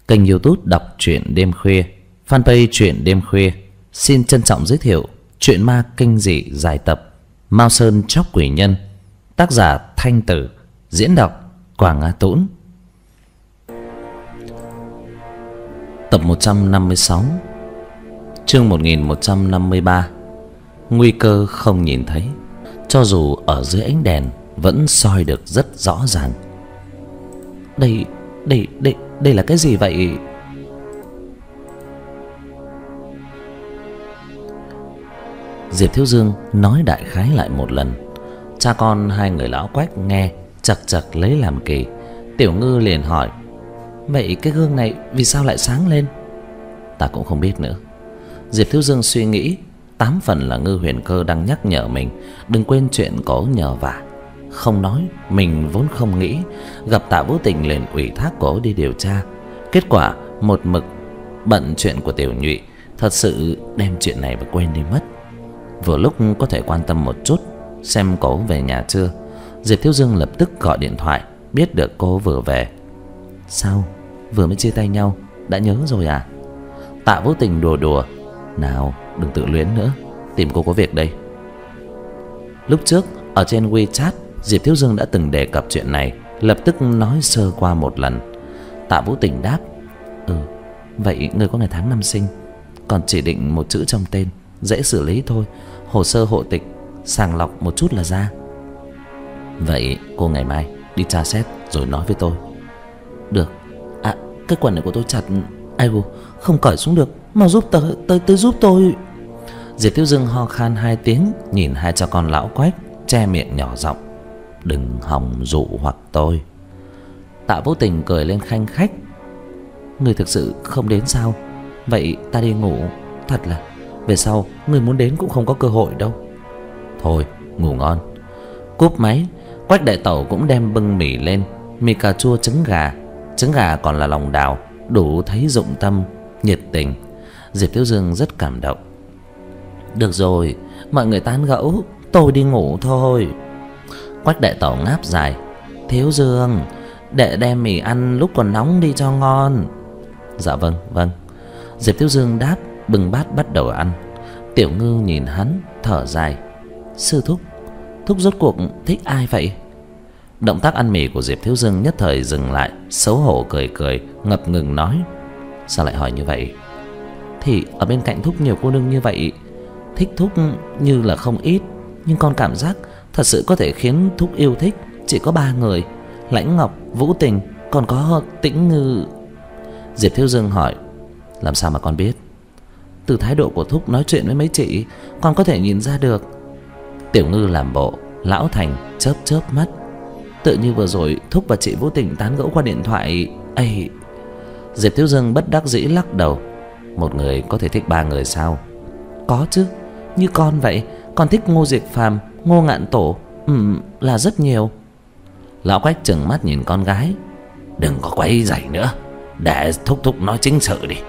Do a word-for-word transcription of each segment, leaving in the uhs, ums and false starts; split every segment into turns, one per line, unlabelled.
Kênh YouTube đọc truyện đêm khuya, fanpage truyện đêm khuya xin trân trọng giới thiệu truyện ma kinh dị dài tập Mao Sơn Chóc Quỷ Nhân, tác giả Thanh Tử, diễn đọc Quảng Á Tũng. Tập một trăm năm mươi sáu, chương một nghìn một trăm năm mươi ba. Nguy cơ không nhìn thấy, cho dù ở dưới ánh đèn vẫn soi được rất rõ ràng. Đây, đây, đây, đây là cái gì vậy? Diệp Thiếu Dương nói đại khái lại một lần. Cha con hai người lão Quách nghe chật chật lấy làm kỳ. Tiểu Ngư liền hỏi: vậy cái gương này vì sao lại sáng lên? Ta cũng không biết nữa. Diệp Thiếu Dương suy nghĩ, tám phần là Ngư Huyền Cơ đang nhắc nhở mình đừng quên chuyện cổ nhờ vả. Không nói, mình vốn không nghĩ. Gặp Tạ Vũ Tình liền ủy thác cổ đi điều tra. Kết quả một mực bận chuyện của Tiểu Nhụy, thật sự đem chuyện này và quên đi mất. Vừa lúc có thể quan tâm một chút xem cổ về nhà chưa. Diệp Thiếu Dương lập tức gọi điện thoại, biết được cô vừa về. Sao, vừa mới chia tay nhau đã nhớ rồi à? Tạ Vũ Tình đùa đùa: nào, đừng tự luyến nữa, tìm cô có việc đây. Lúc trước ở trên WeChat, Diệp Thiếu Dương đã từng đề cập chuyện này, lập tức nói sơ qua một lần. Tạ Vũ Tình đáp: Ừ, vậy người có ngày tháng năm sinh, còn chỉ định một chữ trong tên, dễ xử lý thôi. Hồ sơ hộ tịch sàng lọc một chút là ra. Vậy cô ngày mai đi tra xét rồi nói với tôi. Được. À, cái quần này của tôi chặt, ai không cởi xuống được, mau giúp tớ, tới tới giúp tôi. Diệp Thiếu Dương ho khan hai tiếng, nhìn hai cha con lão Quách, che miệng nhỏ giọng: đừng hòng dụ hoặc tôi. Tạ Vũ Tình cười lên khanh khách: người thực sự không đến sao? Vậy ta đi ngủ. Thật là về sau người muốn đến cũng không có cơ hội đâu. Thôi, ngủ ngon. Cúp máy, Quách đại tẩu cũng đem bưng mì lên, mì cà chua trứng gà, trứng gà còn là lòng đào, đủ thấy dụng tâm, nhiệt tình. Diệp Thiếu Dương rất cảm động. Được rồi, mọi người tán gẫu, tôi đi ngủ thôi. Quách đại tẩu ngáp dài: Thiếu Dương, để đem mì ăn lúc còn nóng đi cho ngon. Dạ vâng, vâng. Diệp Thiếu Dương đáp, bưng bát bắt đầu ăn. Tiểu Ngư nhìn hắn thở dài: sư thúc, thúc rốt cuộc thích ai vậy? Động tác ăn mì của Diệp Thiếu Dương nhất thời dừng lại, xấu hổ cười cười, ngập ngừng nói: sao lại hỏi như vậy? Thì ở bên cạnh thúc nhiều cô nương như vậy, thích thúc như là không ít, nhưng con cảm giác thật sự có thể khiến thúc yêu thích chỉ có ba người: Lãnh Ngọc, Vũ Tình, còn có Tĩnh Ngư. Diệp Thiếu Dương hỏi: làm sao mà con biết? Từ thái độ của thúc nói chuyện với mấy chị, con có thể nhìn ra được. Tiểu Ngư làm bộ lão thành, chớp chớp mắt: tự như vừa rồi thúc và chị Vũ Tình tán gẫu qua điện thoại ấy. Diệp Thiếu Dương bất đắc dĩ lắc đầu: một người có thể thích ba người sao? Có chứ, như con vậy, con thích Ngô Diệt Phàm, Ngô Ngạn Tổ, ừ, là rất nhiều. Lão Quách trừng mắt nhìn con gái: đừng có quấy rầy nữa, để thúc thúc nói chính sự đi.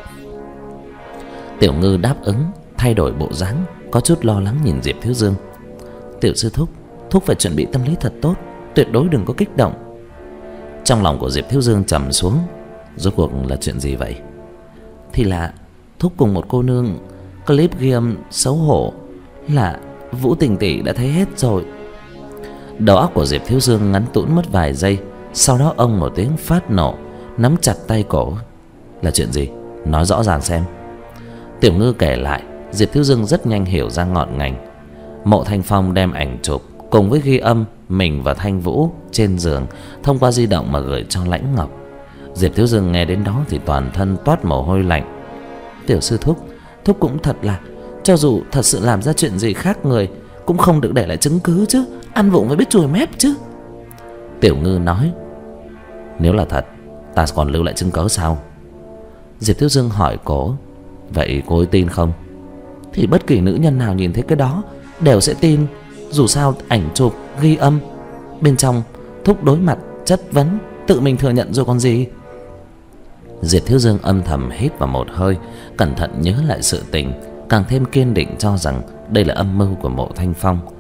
Tiểu Ngư đáp ứng, thay đổi bộ dáng, có chút lo lắng nhìn Diệp Thiếu Dương: tiểu sư thúc, thúc phải chuẩn bị tâm lý thật tốt, tuyệt đối đừng có kích động. Trong lòng của Diệp Thiếu Dương trầm xuống. Rốt cuộc là chuyện gì vậy? Thì là thúc cùng một cô nương clip ghi âm xấu hổ, là Vũ Tình tỷ đã thấy hết rồi. Đầu óc của Diệp Thiếu Dương ngắn tũn mất vài giây, sau đó ông một tiếng phát nổ, nắm chặt tay cổ: là chuyện gì? Nói rõ ràng xem. Tiểu Ngư kể lại. Diệp Thiếu Dương rất nhanh hiểu ra ngọn ngành. Mộ Thanh Phong đem ảnh chụp cùng với ghi âm mình và Thanh Vũ trên giường thông qua di động mà gửi cho Lãnh Ngọc. Diệp Thiếu Dương nghe đến đó thì toàn thân toát mồ hôi lạnh. Tiểu sư thúc, thúc cũng thật là, cho dù thật sự làm ra chuyện gì khác người cũng không được để lại chứng cứ chứ, ăn vụng mới biết chùi mép chứ. Tiểu Ngư nói: nếu là thật, ta còn lưu lại chứng cứ sao? Diệp Thiếu Dương hỏi cô: vậy cô ấy tin không? Thì bất kỳ nữ nhân nào nhìn thấy cái đó đều sẽ tin. Dù sao ảnh chụp ghi âm bên trong thúc đối mặt chất vấn, tự mình thừa nhận rồi còn gì. Diệp Thiếu Dương âm thầm hít vào một hơi, cẩn thận nhớ lại sự tình, càng thêm kiên định cho rằng đây là âm mưu của Mộ Thanh Phong.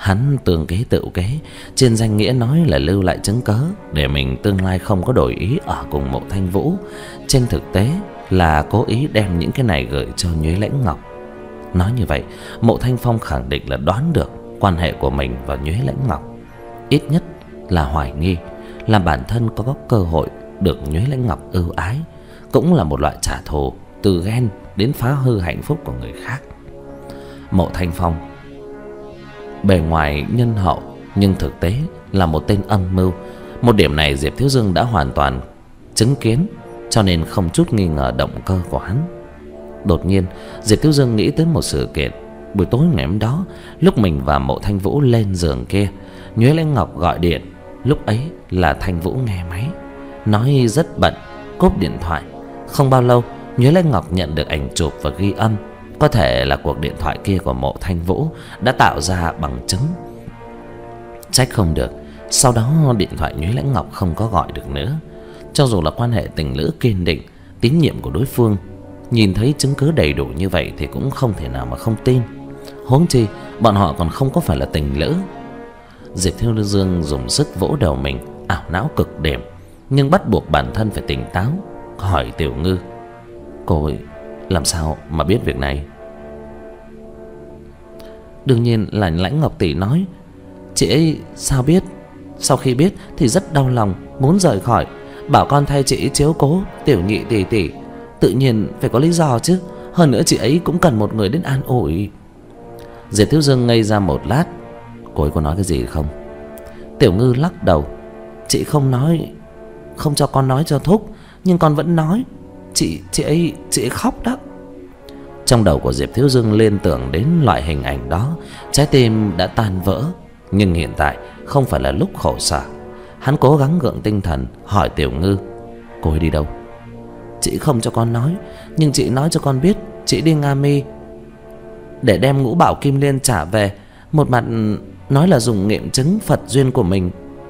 Hắn tương kế tự kế, trên danh nghĩa nói là lưu lại chứng cớ để mình tương lai không có đổi ý ở cùng Mộ Thanh Vũ, trên thực tế là cố ý đem những cái này gửi cho Nhuế Lãnh Ngọc. Nói như vậy, Mộ Thanh Phong khẳng định là đoán được quan hệ của mình và Nhuế Lãnh Ngọc, ít nhất là hoài nghi là bản thân có cơ hội được Nhuế Lãnh Ngọc ưu ái, cũng là một loại trả thù từ ghen đến phá hư hạnh phúc của người khác. Mộ Thanh Phong bề ngoài nhân hậu nhưng thực tế là một tên âm mưu. Một điểm này Diệp Thiếu Dương đã hoàn toàn chứng kiến, cho nên không chút nghi ngờ động cơ của hắn. Đột nhiên Diệp Thiếu Dương nghĩ tới một sự kiện. Buổi tối ngày hôm đó, lúc mình và Mộ Thanh Vũ lên giường kia, Nhuế Lãnh Ngọc gọi điện. Lúc ấy là Thanh Vũ nghe máy, nói rất bận, cúp điện thoại. Không bao lâu, Nhuế Lãnh Ngọc nhận được ảnh chụp và ghi âm. Có thể là cuộc điện thoại kia của Mộ Thanh Vũ đã tạo ra bằng chứng. Trách không được sau đó điện thoại Nhuế Lãnh Ngọc không có gọi được nữa. Cho dù là quan hệ tình lữ kiên định, tín nhiệm của đối phương, nhìn thấy chứng cứ đầy đủ như vậy thì cũng không thể nào mà không tin. Huống chi bọn họ còn không có phải là tình lữ. Diệp Thiếu Dương dùng sức vỗ đầu mình, ảo não cực điểm, nhưng bắt buộc bản thân phải tỉnh táo, hỏi Tiểu Ngư: cô ấy làm sao mà biết việc này? Đương nhiên là Lãnh Ngọc tỷ nói. Chị ấy sao biết? Sau khi biết thì rất đau lòng, muốn rời khỏi, bảo con thay chị ấy chiếu cố Tiểu Nhị tỷ tỷ. Tự nhiên phải có lý do chứ. Hơn nữa chị ấy cũng cần một người đến an ủi. Diệp Thiếu Dương ngây ra một lát. Cô ấy có nói cái gì không? Tiểu Ngư lắc đầu. Chị không nói, không cho con nói cho thúc, nhưng con vẫn nói. Chị chị ấy chị ấy khóc đó. Trong đầu của Diệp Thiếu Dương liên tưởng đến loại hình ảnh đó, trái tim đã tan vỡ. Nhưng hiện tại không phải là lúc khổ sở. Hắn cố gắng gượng tinh thần, hỏi Tiểu Ngư: cô ấy đi đâu? Chị không cho con nói, nhưng chị nói cho con biết chị đi Nga Mi để đem ngũ bảo kim liên trả về. Một mặt nói là dùng nghiệm chứng Phật duyên của mình.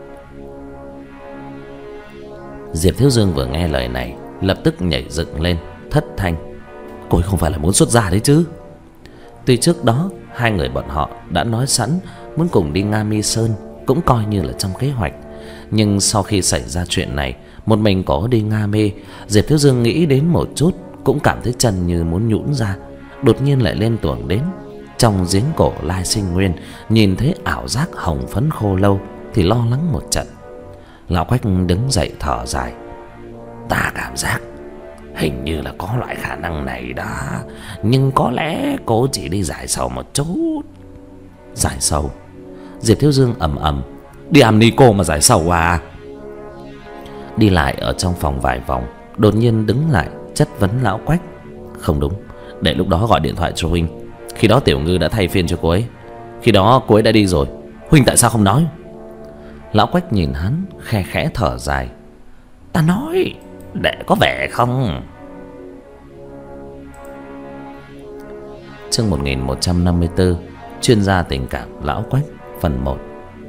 Diệp Thiếu Dương vừa nghe lời này lập tức nhảy dựng lên, thất thanh: cô ấy không phải là muốn xuất gia đấy chứ? Tuy trước đó hai người bọn họ đã nói sẵn muốn cùng đi Nga Mi Sơn, cũng coi như là trong kế hoạch. Nhưng sau khi xảy ra chuyện này, một mình có đi Nga Mi, Diệp Thiếu Dương nghĩ đến một chút cũng cảm thấy chân như muốn nhũn ra. Đột nhiên lại liên tưởng đến trong giếng cổ Lai Sinh Nguyên nhìn thấy ảo giác hồng phấn khô lâu thì lo lắng một trận. Lão Quách đứng dậy thở dài: ta cảm giác hình như là có loại khả năng này đó, nhưng có lẽ cô chỉ đi giải sầu một chút. Giải sầu? Diệp Thiếu Dương ầm ầm: đi am ni cô mà giải sầu à? Đi lại ở trong phòng vài vòng, đột nhiên đứng lại chất vấn Lão Quách: không đúng, để lúc đó gọi điện thoại cho huynh. Khi đó Tiểu Ngư đã thay phiên cho cô ấy. Khi đó cô ấy đã đi rồi, huynh tại sao không nói? Lão Quách nhìn hắn khe khẽ thở dài: ta nói để có vẻ không. Chương một nghìn một trăm năm mươi tư, chuyên gia tình cảm Lão Quách, phần một.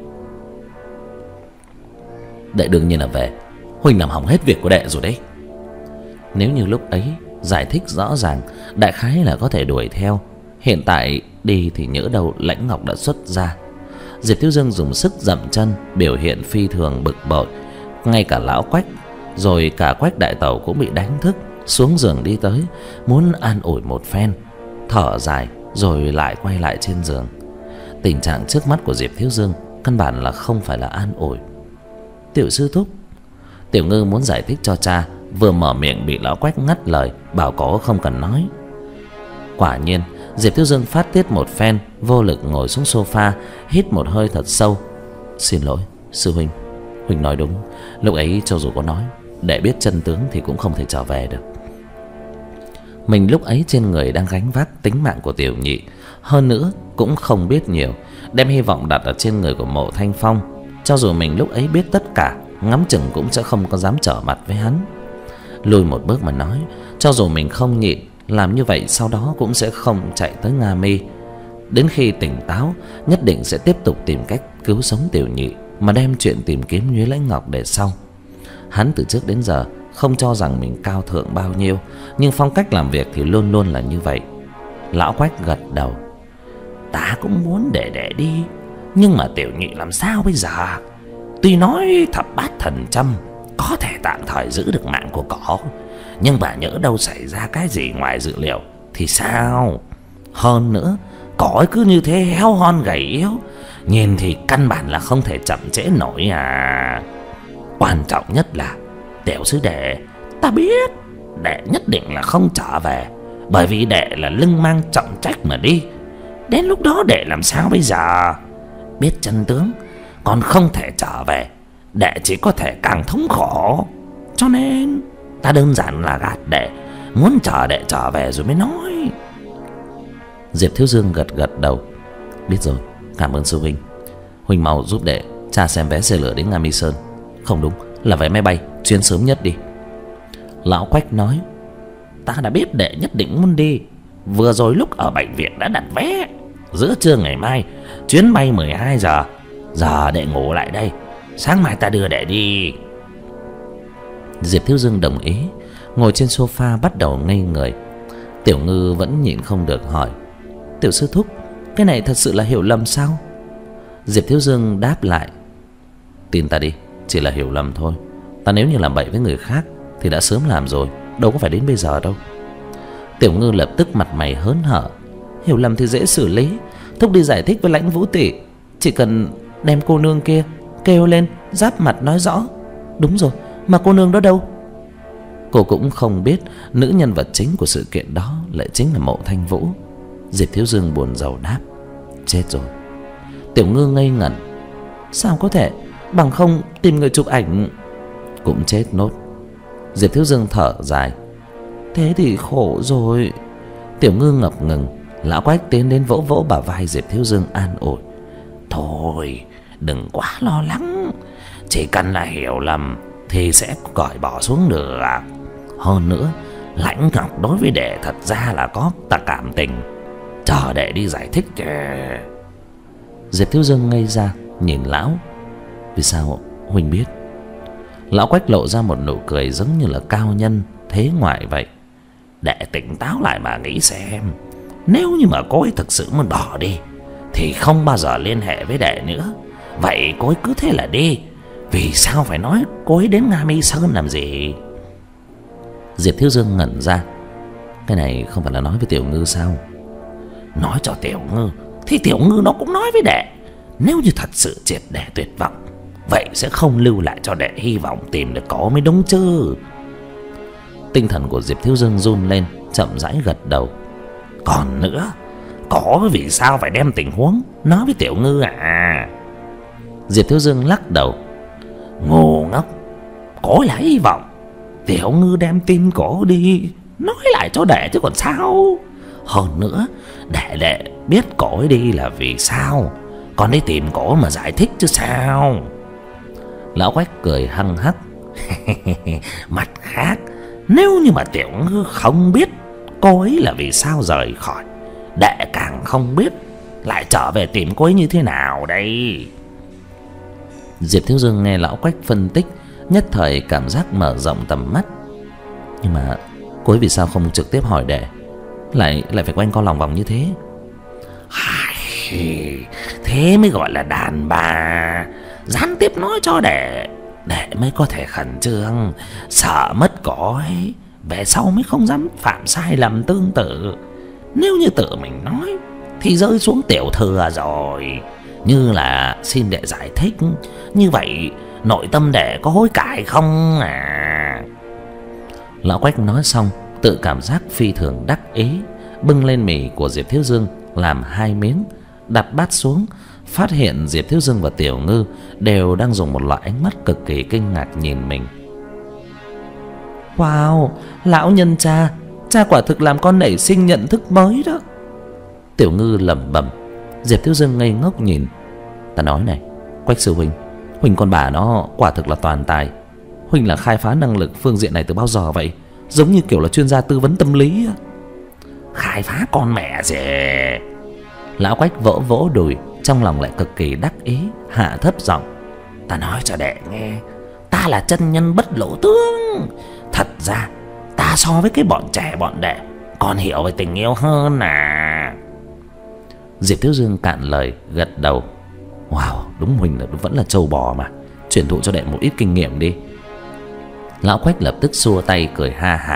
Đệ đương nhiên là về, huynh làm hỏng hết việc của đệ rồi đấy. Nếu như lúc ấy giải thích rõ ràng, đại khái là có thể đuổi theo. Hiện tại đi thì nhỡ đâu Lãnh Ngọc đã xuất ra. Diệp Thiếu Dương dùng sức dậm chân, biểu hiện phi thường bực bội. Ngay cả Lão Quách rồi cả Quách đại tẩu cũng bị đánh thức, xuống giường đi tới, muốn an ủi một phen, thở dài rồi lại quay lại trên giường. Tình trạng trước mắt của Diệp Thiếu Dương căn bản là không phải là an ủi. Tiểu sư thúc. Tiểu Ngư muốn giải thích cho cha, vừa mở miệng bị Lão Quách ngắt lời, bảo có không cần nói. Quả nhiên Diệp Thiếu Dương phát tiết một phen, vô lực ngồi xuống sofa, hít một hơi thật sâu. Xin lỗi sư huynh, huynh nói đúng. Lúc ấy cho dù có nói, để biết chân tướng thì cũng không thể trở về được. Mình lúc ấy trên người đang gánh vác tính mạng của Tiểu Nhị, hơn nữa cũng không biết nhiều, đem hy vọng đặt ở trên người của Mộ Thanh Phong. Cho dù mình lúc ấy biết tất cả, ngắm chừng cũng sẽ không có dám trở mặt với hắn. Lùi một bước mà nói, cho dù mình không nhịn, làm như vậy sau đó cũng sẽ không chạy tới Nga Mi. Đến khi tỉnh táo, nhất định sẽ tiếp tục tìm cách cứu sống Tiểu Nhị, mà đem chuyện tìm kiếm Nhuế Lãnh Ngọc để sau. Hắn từ trước đến giờ không cho rằng mình cao thượng bao nhiêu, nhưng phong cách làm việc thì luôn luôn là như vậy. Lão Quách gật đầu: ta cũng muốn để để đi,
Nhưng mà tiểu nhị làm sao bây giờ? Tuy nói thập bát thần châm có thể tạm thời giữ được mạng của cỏ, nhưng mà nhỡ đâu xảy ra cái gì ngoài dự liệu thì sao? Hơn nữa, cỏ cứ như thế héo hon gầy yếu, nhìn thì căn bản là không thể chậm trễ nổi à. Quan trọng nhất là tiểu sư đệ, ta biết đệ nhất định là không trở về, bởi vì đệ là lưng mang trọng trách mà đi. Đến lúc đó đệ làm sao bây giờ? Biết chân tướng còn không thể trở về, đệ chỉ có thể càng thống khổ. Cho nên ta đơn giản là gạt đệ, muốn chờ đệ trở về rồi mới nói.
Diệp Thiếu Dương gật gật đầu. Biết rồi, cảm ơn sư huynh. Huynh mau giúp đệ tra xem vé xe lửa đến Nga Mi Sơn. Không đúng, là vé máy bay chuyến sớm nhất đi.
Lão Quách nói: Ta đã biết đệ nhất định muốn đi. Vừa rồi lúc ở bệnh viện đã đặt vé. Giữa trưa ngày mai chuyến bay mười hai giờ. Giờ đệ ngủ lại đây, sáng mai ta đưa đệ đi.
Diệp Thiếu Dương đồng ý, ngồi trên sofa bắt đầu ngây người. Tiểu Ngư vẫn nhịn không được hỏi: Tiểu sư thúc, cái này thật sự là hiểu lầm sao? Diệp Thiếu Dương đáp lại: Tin ta đi, chỉ là hiểu lầm thôi. Ta nếu như làm bậy với người khác thì đã sớm làm rồi, đâu có phải đến bây giờ đâu. Tiểu Ngư lập tức mặt mày hớn hở: Hiểu lầm thì dễ xử lý, thúc đi giải thích với Lãnh Vũ tỷ. Chỉ cần đem cô nương kia kêu lên, giáp mặt nói rõ. Đúng rồi, mà cô nương đó đâu? Cô cũng không biết nữ nhân vật chính của sự kiện đó lại chính là Mộ Thanh Vũ. Diệp Thiếu Dương buồn rầu đáp: Chết rồi. Tiểu Ngư ngây ngẩn: Sao có thể, bằng không tìm người chụp ảnh. Cũng chết nốt. Diệp Thiếu Dương thở dài: Thế thì khổ rồi. Tiểu Ngư ngập ngừng. Lão Quách tiến đến vỗ vỗ bả vai Diệp Thiếu Dương an ủi: Thôi đừng quá lo lắng, chỉ cần là hiểu lầm thì sẽ cởi bỏ xuống được. Hơn nữa, Lãnh Ngọc đối với đệ thật ra là có ta cảm tình, chờ đệ đi giải thích kìa. Diệp Thiếu Dương ngây ra nhìn lão: Vì sao huynh biết? Lão Quách lộ ra một nụ cười giống như là cao nhân thế ngoại vậy:
Đệ tỉnh táo lại mà nghĩ xem, nếu như mà cô ấy thực sự muốn bỏ đi thì không bao giờ liên hệ với đệ nữa. Vậy cô ấy cứ thế là đi, vì sao phải nói cô ấy đến Nga Mi Sơn làm gì?
Diệp Thiếu Dương ngẩn ra: Cái này không phải là nói với Tiểu Ngư sao?
Nói cho Tiểu Ngư thì Tiểu Ngư nó cũng nói với đệ. Nếu như thật sự triệt để tuyệt vọng, vậy sẽ không lưu lại cho đệ hy vọng tìm được có mới đúng chứ.
Tinh thần của Diệp Thiếu Dương run lên, chậm rãi gật đầu:
Còn nữa, có vì sao phải đem tình huống nói với Tiểu Ngư à?
Diệp Thiếu Dương lắc đầu:
Ngu ngốc, có là hy vọng Tiểu Ngư đem tin cổ đi nói lại cho đệ chứ còn sao. Hơn nữa, đệ đệ biết cổ ấy đi là vì sao, còn đi tìm cổ mà giải thích chứ sao.
Lão Quách cười hăng hắc:
Mặt khác, nếu như mà Tiểu Ngư không biết cô ấy là vì sao rời khỏi, đệ càng không biết lại trở về tìm cô ấy như thế nào đây.
Diệp Thiếu Dương nghe lão Quách phân tích, nhất thời cảm giác mở rộng tầm mắt. Nhưng mà cô ấy vì sao không trực tiếp hỏi đệ, lại lại phải quanh co lòng vòng như thế?
Thế mới gọi là đàn bà, gián tiếp nói cho đệ, đệ mới có thể khẩn trương, sợ mất cổ ấy, về sau mới không dám phạm sai lầm tương tự. Nếu như tự mình nói thì rơi xuống tiểu thừa rồi. Như là xin đệ giải thích, như vậy nội tâm đệ có hối cải không à?
Lão Quách nói xong tự cảm giác phi thường đắc ý, bưng lên mì của Diệp Thiếu Dương làm hai miếng, đặt bát xuống, phát hiện Diệp Thiếu Dương và Tiểu Ngư đều đang dùng một loại ánh mắt cực kỳ kinh ngạc nhìn mình. Wow, lão nhân cha, cha quả thực làm con nảy sinh nhận thức mới đó. Tiểu Ngư lẩm bẩm. Diệp Thiếu Dương ngây ngốc nhìn. Ta nói này, Quách sư huynh, huynh con bà nó quả thực là toàn tài. Huynh là khai phá năng lực phương diện này từ bao giờ vậy? Giống như kiểu là chuyên gia tư vấn tâm lý.
Khai phá con mẹ gì?
Lão Quách vỗ vỗ đùi, trong lòng lại cực kỳ đắc ý, hạ thấp giọng:
Ta nói cho đệ nghe, ta là chân nhân bất lộ tướng. Thật ra ta so với cái bọn trẻ bọn đệ còn hiểu về tình yêu hơn à.
Diệp Thiếu Dương cạn lời gật đầu: Wow, đúng Huynh là vẫn là trâu bò mà. Truyền thụ cho đệ một ít kinh nghiệm đi. Lão Quách lập tức xua tay cười ha hả.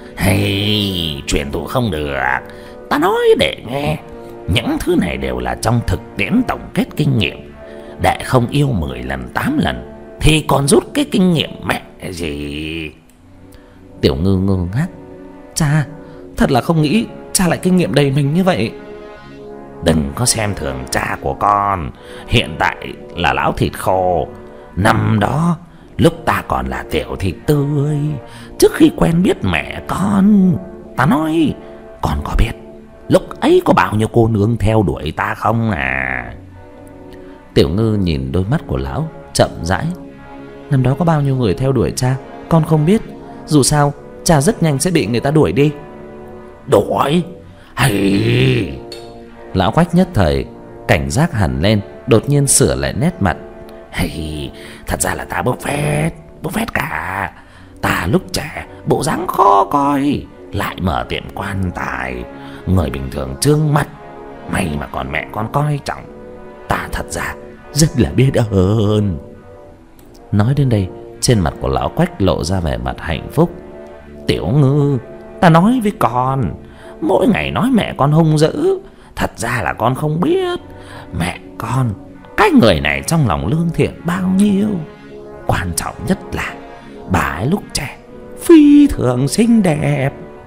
Hay, truyền thụ không được. Ta nói để nghe, những thứ này đều là trong thực tiễn tổng kết kinh nghiệm. Đệ không yêu mười lần tám lần thì còn rút cái kinh nghiệm mẹ gì.
Tiểu Ngư ngơ ngác. Cha, thật là không nghĩ cha lại kinh nghiệm đầy mình như vậy.
Đừng có xem thường cha của con. Hiện tại là lão thịt khô. Năm đó lúc ta còn là tiểu thịt tươi, trước khi quen biết mẹ con, ta nói con có biết lúc ấy có bao nhiêu cô nương theo đuổi ta không à?
Tiểu Ngư nhìn đôi mắt của lão chậm rãi. Năm đó có bao nhiêu người theo đuổi cha con không biết. Dù sao cha rất nhanh sẽ bị người ta đuổi đi.
Đuổi? Hay...
Lão Quách nhất thời cảnh giác hẳn lên, đột nhiên sửa lại nét mặt.
Hay, thật ra là ta bốc phét, bốc phét cả. Ta lúc trẻ bộ dáng khó coi, lại mở tiệm quan tài, người bình thường trương mắt. May mà còn mẹ con coi trọng. Ta thật ra rất là biết ơn.
Nói đến đây, trên mặt của lão Quách lộ ra vẻ mặt hạnh phúc.
Tiểu Ngư, ta nói với con, mỗi ngày nói mẹ con hung dữ, thật ra là con không biết mẹ con, cái người này trong lòng lương thiện bao nhiêu. Quan trọng nhất là bà ấy lúc trẻ phi thường xinh đẹp.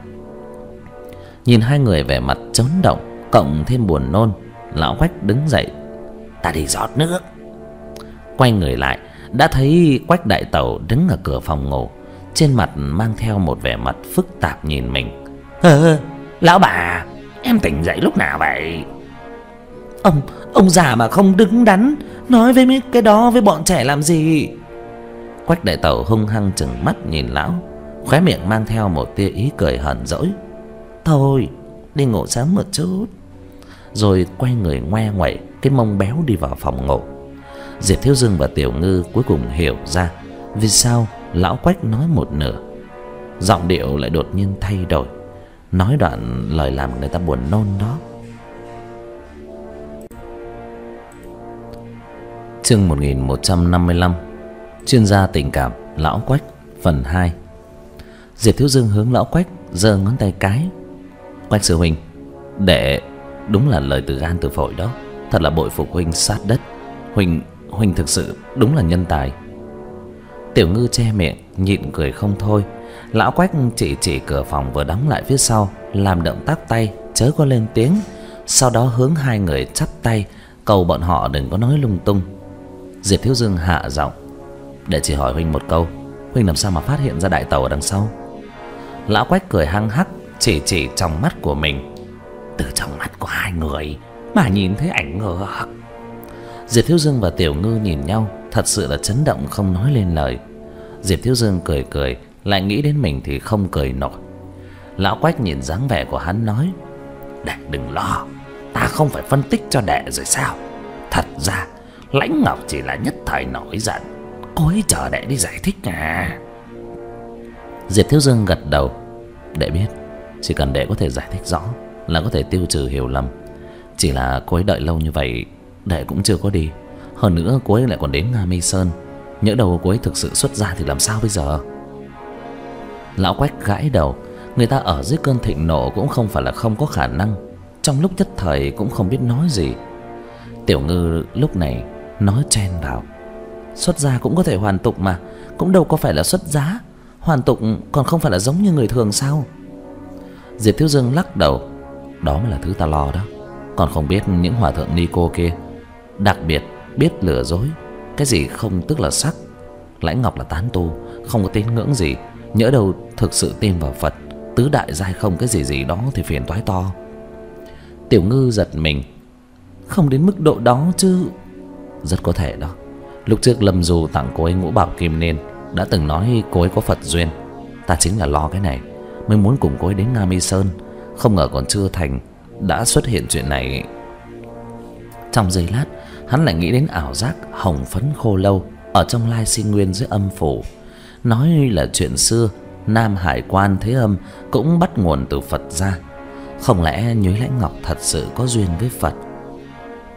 Nhìn hai người vẻ mặt chấn động cộng thêm buồn nôn, lão Quách đứng dậy.
Ta đi rót nước.
Quay người lại, đã thấy Quách đại tẩu đứng ở cửa phòng ngủ, trên mặt mang theo một vẻ mặt phức tạp nhìn mình.
Ờ, lão bà, em tỉnh dậy lúc nào vậy?
Ông, ông già mà không đứng đắn, nói với mấy cái đó với bọn trẻ làm gì? Quách đại tẩu hung hăng chừng mắt nhìn lão, khóe miệng mang theo một tia ý cười hờn dỗi. Thôi, đi ngủ sớm một chút. Rồi quay người ngoe nguậy cái mông béo đi vào phòng ngủ. Diệp Thiếu Dương và Tiểu Ngư cuối cùng hiểu ra vì sao lão Quách nói một nửa, giọng điệu lại đột nhiên thay đổi, nói đoạn lời làm người ta buồn nôn đó. Chương một nghìn một trăm năm mươi lăm. Chuyên gia tình cảm lão Quách phần hai. Diệp Thiếu Dương hướng lão Quách giơ ngón tay cái. Quách sư huynh, để đúng là lời từ gan từ phổi đó. Thật là bội phục huynh sát đất. Huynh, huynh thực sự đúng là nhân tài. Tiểu Ngư che miệng nhịn cười không thôi. Lão Quách chỉ chỉ cửa phòng vừa đóng lại phía sau, làm động tác tay chớ có lên tiếng. Sau đó hướng hai người chắp tay, cầu bọn họ đừng có nói lung tung. Diệp Thiếu Dương hạ giọng. Để chỉ hỏi huynh một câu, huynh làm sao mà phát hiện ra đại tẩu ở đằng sau? Lão Quách cười hăng hắc, chỉ chỉ trong mắt của mình.
Từ trong mắt của hai người mà nhìn thấy ảnh ngược.
Diệp Thiếu Dương và Tiểu Ngư nhìn nhau, thật sự là chấn động không nói lên lời. Diệp Thiếu Dương cười cười, lại nghĩ đến mình thì không cười nổi. Lão Quách nhìn dáng vẻ của hắn nói.
Đệ đừng lo, ta không phải phân tích cho đệ rồi sao? Thật ra Lãnh Ngọc chỉ là nhất thời nổi giận, cô ấy chờ đệ đi giải thích à?
Diệp Thiếu Dương gật đầu. Đệ biết, chỉ cần đệ có thể giải thích rõ là có thể tiêu trừ hiểu lầm. Chỉ là cô ấy đợi lâu như vậy, đệ cũng chưa có đi. Hơn nữa cô ấy lại còn đến Nga Mi Sơn, nhỡ đầu cô ấy thực sự xuất ra thì làm sao bây giờ? Lão Quách gãi đầu. Người ta ở dưới cơn thịnh nộ cũng không phải là không có khả năng, trong lúc nhất thời cũng không biết nói gì. Tiểu Ngư lúc này nói chen vào. Xuất gia cũng có thể hoàn tục mà, cũng đâu có phải là xuất giá. Hoàn tục còn không phải là giống như người thường sao? Diệp Thiếu Dương lắc đầu. Đó mới là thứ ta lo đó. Còn không biết những hòa thượng ni cô kia đặc biệt biết lừa dối. Cái gì không tức là sắc. Lãnh Ngọc là tán tu, không có tín ngưỡng gì, nhỡ đâu thực sự tin vào Phật, tứ đại giai không cái gì gì đó thì phiền toái to. Tiểu Ngư giật mình. Không đến mức độ đó chứ? Rất có thể đó. Lúc trước Lâm Du tặng cô ấy ngũ bảo kim nên đã từng nói cô ấy có Phật duyên. Ta chính là lo cái này mới muốn cùng cô ấy đến Nga Mi Sơn. Không ngờ còn chưa thành đã xuất hiện chuyện này. Trong giây lát, hắn lại nghĩ đến ảo giác hồng phấn khô lâu ở trong Lai Sinh Nguyên dưới âm phủ. Nói là chuyện xưa, Nam Hải Quan Thế Âm cũng bắt nguồn từ Phật ra. Không lẽ Nhuế Lãnh Ngọc thật sự có duyên với Phật?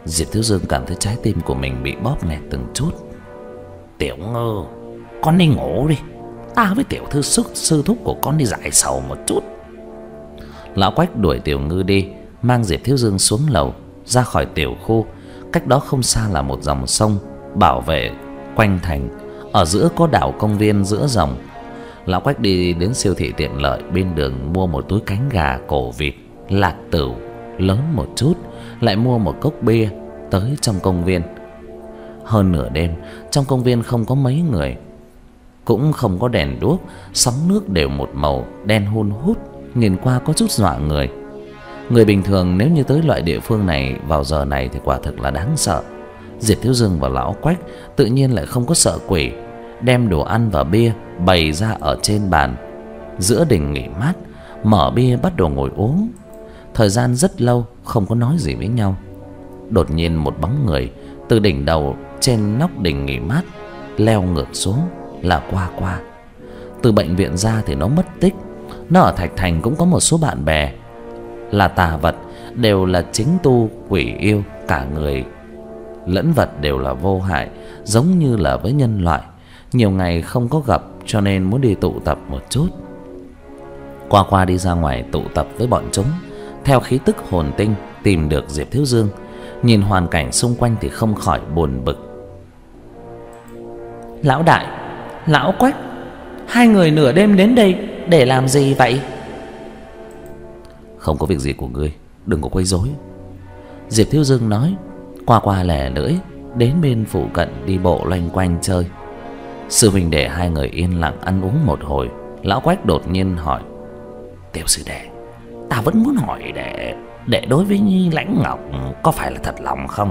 Diệp Thiếu Dương cảm thấy trái tim của mình bị bóp nghẹt từng chút.
Tiểu Ngư, con đi ngủ đi. Ta với tiểu thư sức sư thúc của con đi giải sầu một chút.
Lão Quách đuổi Tiểu Ngư đi, mang Diệp Thiếu Dương xuống lầu, ra khỏi tiểu khu. Cách đó không xa là một dòng sông bảo vệ quanh thành, ở giữa có đảo công viên giữa dòng. Lão Quách đi đến siêu thị tiện lợi bên đường, mua một túi cánh gà, cổ vịt, lạc tửu lớn một chút, lại mua một cốc bia, tới trong công viên. Hơn nửa đêm, trong công viên không có mấy người, cũng không có đèn đuốc, sóng nước đều một màu đen hun hút, nhìn qua có chút dọa người. Người bình thường nếu như tới loại địa phương này vào giờ này thì quả thực là đáng sợ. Diệp Thiếu Dương và Lão Quách tự nhiên lại không có sợ quỷ, đem đồ ăn và bia bày ra ở trên bàn giữa đình nghỉ mát, mở bia bắt đầu ngồi uống. Thời gian rất lâu không có nói gì với nhau. Đột nhiên một bóng người từ đỉnh đầu trên nóc đình nghỉ mát leo ngược xuống, là Qua Qua. Từ bệnh viện ra thì nó mất tích. Nó ở Thạch Thành cũng có một số bạn bè là tà vật, đều là chính tu quỷ yêu, cả người lẫn vật đều là vô hại, giống như là với nhân loại. Nhiều ngày không có gặp cho nên muốn đi tụ tập một chút. Qua Qua đi ra ngoài tụ tập với bọn chúng, theo khí tức hồn tinh tìm được Diệp Thiếu Dương. Nhìn hoàn cảnh xung quanh thì không khỏi buồn bực.
Lão đại, Lão Quách, hai người nửa đêm đến đây để làm gì vậy?
Không có việc gì của ngươi, đừng có quấy rối. Diệp Thiếu Dương nói. Qua Qua lẻ lưỡi đến bên phụ cận đi bộ loanh quanh chơi. Sư huynh để hai người yên lặng ăn uống một hồi, Lão Quách đột nhiên hỏi:
Tiểu sư đệ, ta vẫn muốn hỏi đệ, đệ đối với Lãnh Ngọc có phải là thật lòng không?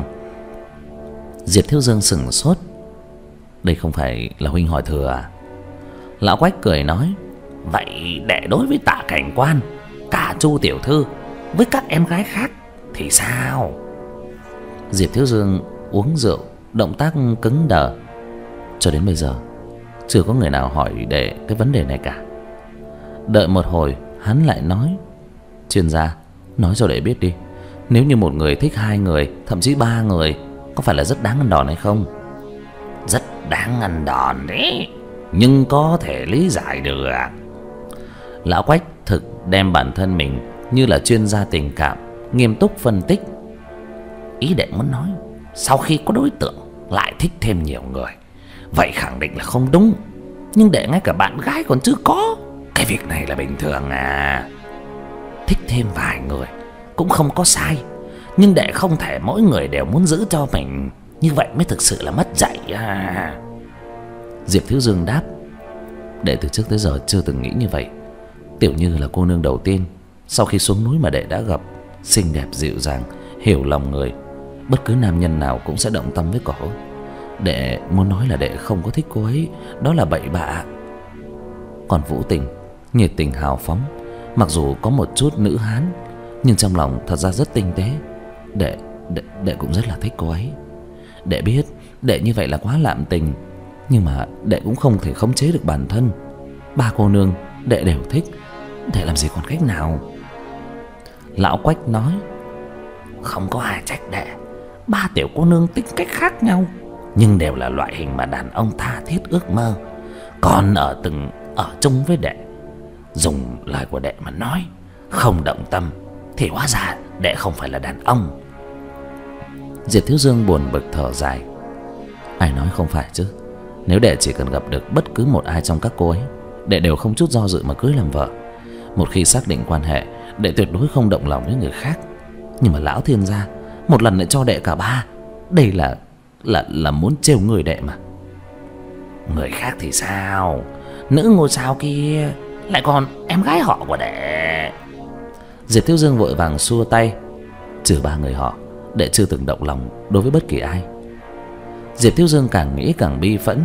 Diệp Thiếu Dương sững sốt. Đây không phải là huynh hỏi thừa à? Lão Quách cười nói:
Vậy đệ đối với Tạ Cảnh Quan, cả Chu tiểu thư với các em gái khác thì sao?
Diệp Thiếu Dương uống rượu, động tác cứng đờ. Cho đến bây giờ chưa có người nào hỏi đệ cái vấn đề này cả. Đợi một hồi hắn lại nói: Chuyên gia, nói cho đệ biết đi, nếu như một người thích hai người, thậm chí ba người, có phải là rất đáng ăn đòn hay không?
Rất đáng ăn đòn đấy, nhưng có thể lý giải được.
Lão Quách thực đem bản thân mình như là chuyên gia tình cảm, nghiêm túc phân tích.
Ý đệ muốn nói, sau khi có đối tượng lại thích thêm nhiều người, vậy khẳng định là không đúng. Nhưng đệ ngay cả bạn gái còn chưa có, cái việc này là bình thường à. Thích thêm vài người cũng không có sai, nhưng đệ không thể mỗi người đều muốn giữ cho mình, như vậy mới thực sự là mất dạy à.
Diệp Thiếu Dương đáp: Đệ từ trước tới giờ chưa từng nghĩ như vậy. Tiểu Như là cô nương đầu tiên sau khi xuống núi mà đệ đã gặp, xinh đẹp dịu dàng, hiểu lòng người. Bất cứ nam nhân nào cũng sẽ động tâm với cổ. Đệ muốn nói là đệ không có thích cô ấy, đó là bậy bạ. Còn Vũ Tình, nhiệt tình hào phóng, mặc dù có một chút nữ hán, nhưng trong lòng thật ra rất tinh tế. Đệ, đệ, đệ cũng rất là thích cô ấy. Đệ biết đệ như vậy là quá lạm tình, nhưng mà đệ cũng không thể khống chế được bản thân. Ba cô nương đệ đều thích, đệ làm gì còn cách nào.
Lão Quách nói: Không có ai trách đệ, ba tiểu cô nương tính cách khác nhau, nhưng đều là loại hình mà đàn ông tha thiết ước mơ. Còn ở từng ở chung với đệ, dùng lời của đệ mà nói, không động tâm, thì hóa ra đệ không phải là đàn ông.
Diệp Thiếu Dương buồn bực thở dài. Ai nói không phải chứ. Nếu đệ chỉ cần gặp được bất cứ một ai trong các cô ấy, đệ đều không chút do dự mà cưới làm vợ. Một khi xác định quan hệ, đệ tuyệt đối không động lòng với người khác. Nhưng mà lão thiên gia một lần lại cho đệ cả ba. Đây là là là muốn trêu người đệ mà.
Người khác thì sao? Nữ ngôi sao kia lại còn em gái họ của đệ.
Diệp Thiếu Dương vội vàng xua tay: Trừ ba người họ, đệ chưa từng động lòng đối với bất kỳ ai. Diệp Thiếu Dương càng nghĩ càng bi phẫn.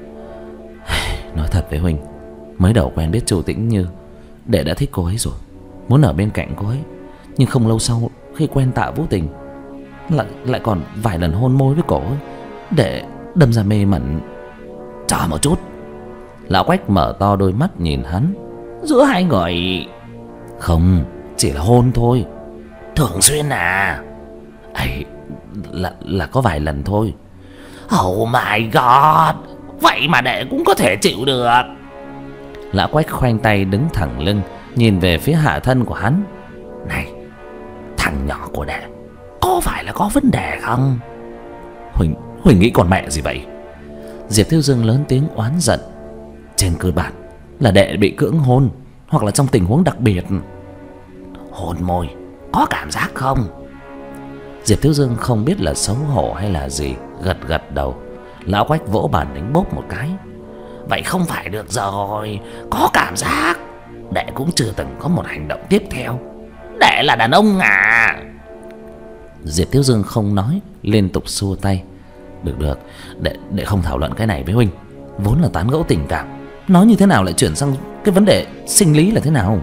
Nói thật với huynh, mới đầu quen biết Chu Tĩnh Như, đệ đã thích cô ấy rồi, muốn ở bên cạnh cô ấy. Nhưng không lâu sau, khi quen Tạ Vũ Tình, lại lại còn vài lần hôn môi với cổ ấy, đệ đâm ra mê mẩn.
Chờ một chút.
Lão Quách mở to đôi mắt nhìn hắn.
Giữa hai người?
Không, chỉ là hôn thôi.
Thường xuyên à? Ấy,
Là là có vài lần thôi.
Oh my god, vậy mà đệ cũng có thể chịu được.
Lão Quách khoanh tay đứng thẳng lưng, nhìn về phía hạ thân của hắn.
Này, thằng nhỏ của đệ có phải là có vấn đề không?
Huỳnh, Huỳnh nghĩ còn mẹ gì vậy? Diệp Thiếu Dương lớn tiếng oán giận. Trên cơ bản là đệ bị cưỡng hôn, hoặc là trong tình huống đặc biệt.
Hôn môi có cảm giác không?
Diệp Thiếu Dương không biết là xấu hổ hay là gì, gật gật đầu. Lão Quách vỗ bàn đánh bốp một cái.
Vậy không phải được rồi, có cảm giác. Đệ cũng chưa từng có một hành động tiếp theo. Đệ là đàn ông à?
Diệp Thiếu Dương không nói, liên tục xua tay. Được được, đệ, đệ không thảo luận cái này với huynh. Vốn là tán gẫu tình cảm, nói như thế nào lại chuyển sang cái vấn đề sinh lý là thế nào?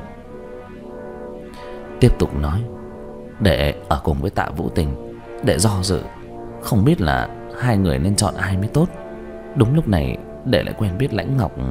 Tiếp tục nói. Đệ ở cùng với Tạ Vũ Tình, đệ do dự, không biết là hai người nên chọn ai mới tốt. Đúng lúc này đệ lại quen biết Lãnh Ngọc.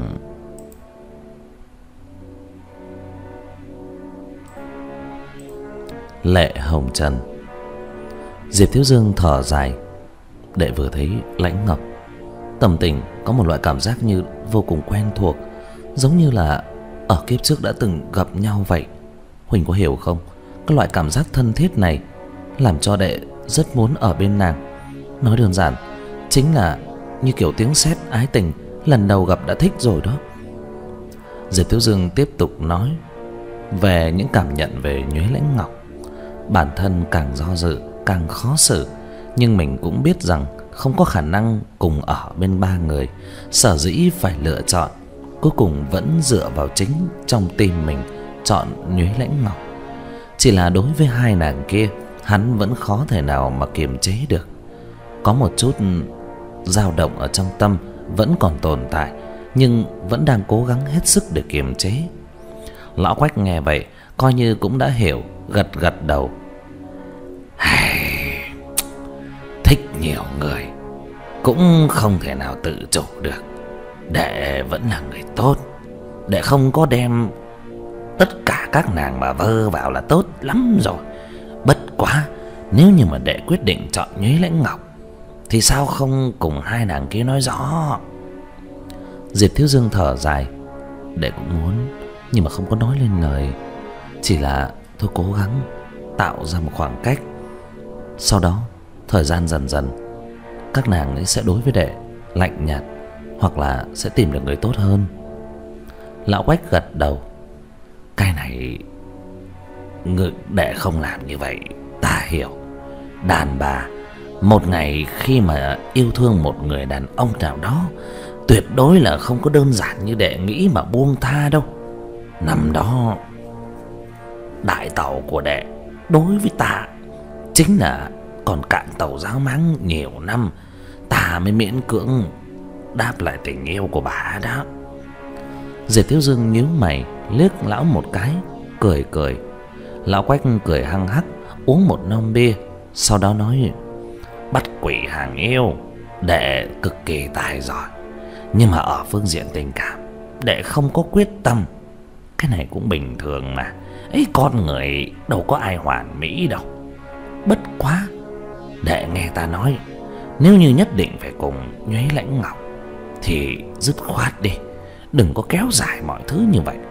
Lệ hồng trần. Diệp Thiếu Dương thở dài. Đệ vừa thấy Lãnh Ngọc, tâm tình có một loại cảm giác như vô cùng quen thuộc, giống như là ở kiếp trước đã từng gặp nhau vậy. Huỳnh có hiểu không? Cái loại cảm giác thân thiết này làm cho đệ rất muốn ở bên nàng. Nói đơn giản chính là như kiểu tiếng sét ái tình, lần đầu gặp đã thích rồi đó. Diệp Thiếu Dương tiếp tục nói về những cảm nhận về Nhuế Lãnh Ngọc. Bản thân càng do dự càng khó xử, nhưng mình cũng biết rằng không có khả năng cùng ở bên ba người, sở dĩ phải lựa chọn, cuối cùng vẫn dựa vào chính trong tim mình chọn Nhuế Lãnh Ngọc. Chỉ là đối với hai nàng kia, hắn vẫn khó thể nào mà kiềm chế được. Có một chút dao động ở trong tâm vẫn còn tồn tại, nhưng vẫn đang cố gắng hết sức để kiềm chế. Lão Quách nghe vậy coi như cũng đã hiểu, gật gật đầu.
Thích nhiều người cũng không thể nào tự chủ được. Đệ vẫn là người tốt, đệ không có đem tất cả các nàng mà vơ vào là tốt lắm rồi. Bất quá nếu như mà đệ quyết định chọn Nhuế Lãnh Ngọc thì sao không cùng hai nàng kia nói rõ?
Diệp Thiếu Dương thở dài. Đệ cũng muốn, nhưng mà không có nói lên lời. Chỉ là thôi cố gắng tạo ra một khoảng cách. Sau đó thời gian dần dần, các nàng ấy sẽ đối với đệ lạnh nhạt, hoặc là sẽ tìm được người tốt hơn. Lão Quách gật đầu.
Cái này ngự đệ không làm như vậy, ta hiểu. Đàn bà một ngày khi mà yêu thương một người đàn ông nào đó, tuyệt đối là không có đơn giản như đệ nghĩ mà buông tha đâu. Năm đó đại tàu của đệ đối với ta chính là còn cạn tàu giáo máng nhiều năm, ta mới miễn cưỡng đáp lại tình yêu của bà đó.
Diệp Thiếu Dương nhíu mày liếc lão một cái, cười cười. Lão Quách cười hăng hắc, uống một nông bia, sau đó nói:
Bắt quỷ hàng yêu, đệ cực kỳ tài giỏi, nhưng mà ở phương diện tình cảm đệ không có quyết tâm. Cái này cũng bình thường mà, ấy, con người đâu có ai hoàn mỹ đâu. Bất quá đệ nghe ta nói, nếu như nhất định phải cùng Nhuế Lãnh Ngọc thì dứt khoát đi, đừng có kéo dài mọi thứ như vậy.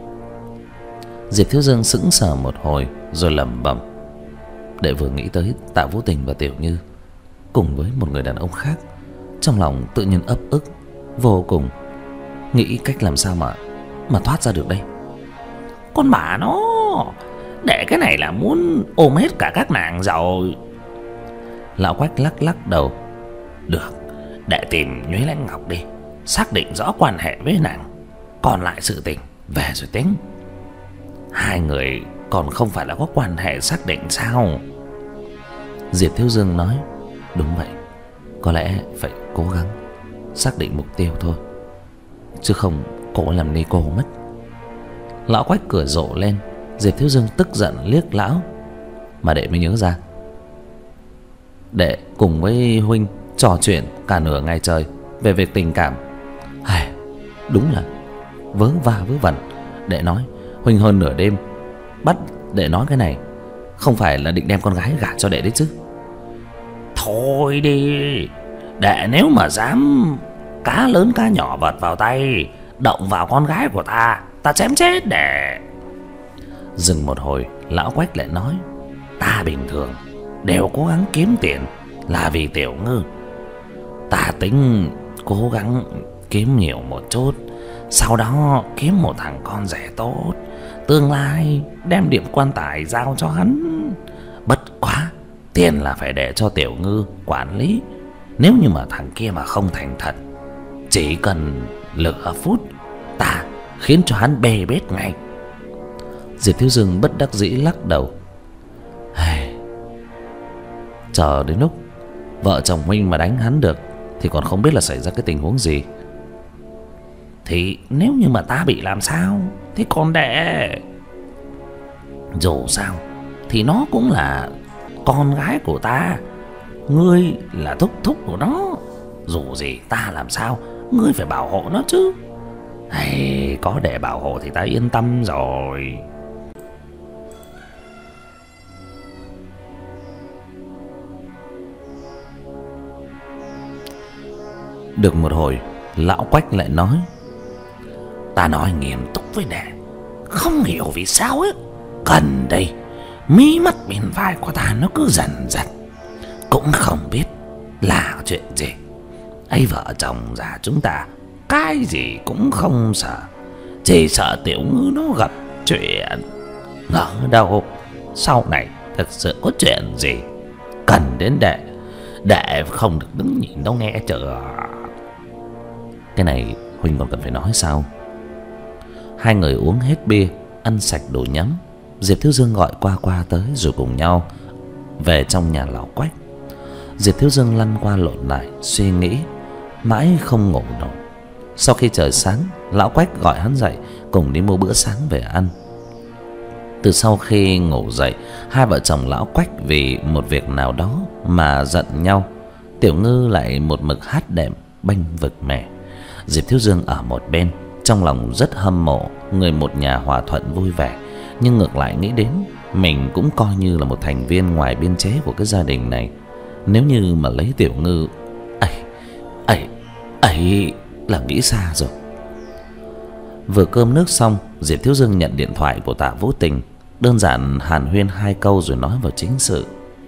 Diệp Thiếu Dương sững sờ một hồi rồi lẩm bẩm. Đệ vừa nghĩ tới Tạ Vũ Tình và Tiểu Như cùng với một người đàn ông khác, trong lòng tự nhiên ấp ức vô cùng, nghĩ cách làm sao mà mà thoát ra được đây.
Con bà nó, đệ cái này là muốn ôm hết cả các nàng rồi.
Lão Quách lắc lắc đầu.
Được, đệ tìm Nhuế Lãnh Ngọc đi, xác định rõ quan hệ với nàng, còn lại sự tình về rồi tính. Hai người còn không phải là có quan hệ xác định sao?
Diệp Thiếu Dương nói: Đúng vậy, có lẽ phải cố gắng xác định mục tiêu thôi, chứ không cô làm ni cô mất. Lão Quách cười rộ lên. Diệp Thiếu Dương tức giận liếc lão. Mà đệ mới nhớ ra, đệ cùng với huynh trò chuyện cả nửa ngày trời về việc tình cảm. Hài, đúng là vớ va vớ vẩn. Đệ nói huynh hơn nửa đêm bắt đệ nói cái này, không phải là định đem con gái gả cho đệ đấy chứ?
Thôi đi, để nếu mà dám cá lớn cá nhỏ vật vào tay, động vào con gái của ta, ta chém chết để.
Dừng một hồi, lão Quách lại nói:
Ta bình thường đều cố gắng kiếm tiền là vì Tiểu Ngư. Ta tính cố gắng kiếm nhiều một chút, sau đó kiếm một thằng con rể tốt, tương lai đem điểm quan tài giao cho hắn. Bất quá tiền là phải để cho Tiểu Ngư quản lý. Nếu như mà thằng kia mà không thành thật, chỉ cần lửa phút, ta khiến cho hắn bê bết ngay.
Diệp Thiếu Dương bất đắc dĩ lắc đầu: chờ đến lúc vợ chồng huynh mà đánh hắn được thì còn không biết là xảy ra cái tình huống gì.
Thì nếu như mà ta bị làm sao thì còn để. Dù sao thì nó cũng là con gái của ta, ngươi là thúc thúc của nó. Dù gì ta làm sao, ngươi phải bảo hộ nó chứ. Hay, có để bảo hộ thì ta yên tâm rồi.
Được một hồi, lão Quách lại nói:
Ta nói nghiêm túc với đệ, không hiểu vì sao ấy, gần đây mí mắt bên vai của ta nó cứ dần dần, cũng không biết là chuyện gì. Ấy, vợ chồng già chúng ta cái gì cũng không sợ, chỉ sợ Tiểu Ngư nó gặp chuyện. Ngờ đâu sau này thật sự có chuyện gì, cần đến đệ, đệ không được đứng nhìn đâu, nghe chưa?
Cái này huynh còn cần phải nói sao? Hai người uống hết bia, ăn sạch đồ nhắm, Diệp Thiếu Dương gọi qua qua tới rồi cùng nhau về trong nhà lão Quách. Diệp Thiếu Dương lăn qua lộn lại suy nghĩ mãi không ngủ nổi. Sau khi trời sáng, lão Quách gọi hắn dậy cùng đi mua bữa sáng về ăn. Từ sau khi ngủ dậy, hai vợ chồng lão Quách vì một việc nào đó mà giận nhau. Tiểu Ngư lại một mực hát đệm bênh vực mẹ. Diệp Thiếu Dương ở một bên, trong lòng rất hâm mộ người một nhà hòa thuận vui vẻ, nhưng ngược lại nghĩ đến mình cũng coi như là một thành viên ngoài biên chế của cái gia đình này. Nếu như mà lấy Tiểu Ngư, ấy ấy ấy là nghĩ xa rồi. Vừa cơm nước xong, Diệp Thiếu Dương nhận điện thoại của Tạ Vũ Tình, đơn giản hàn huyên hai câu rồi nói vào chính sự.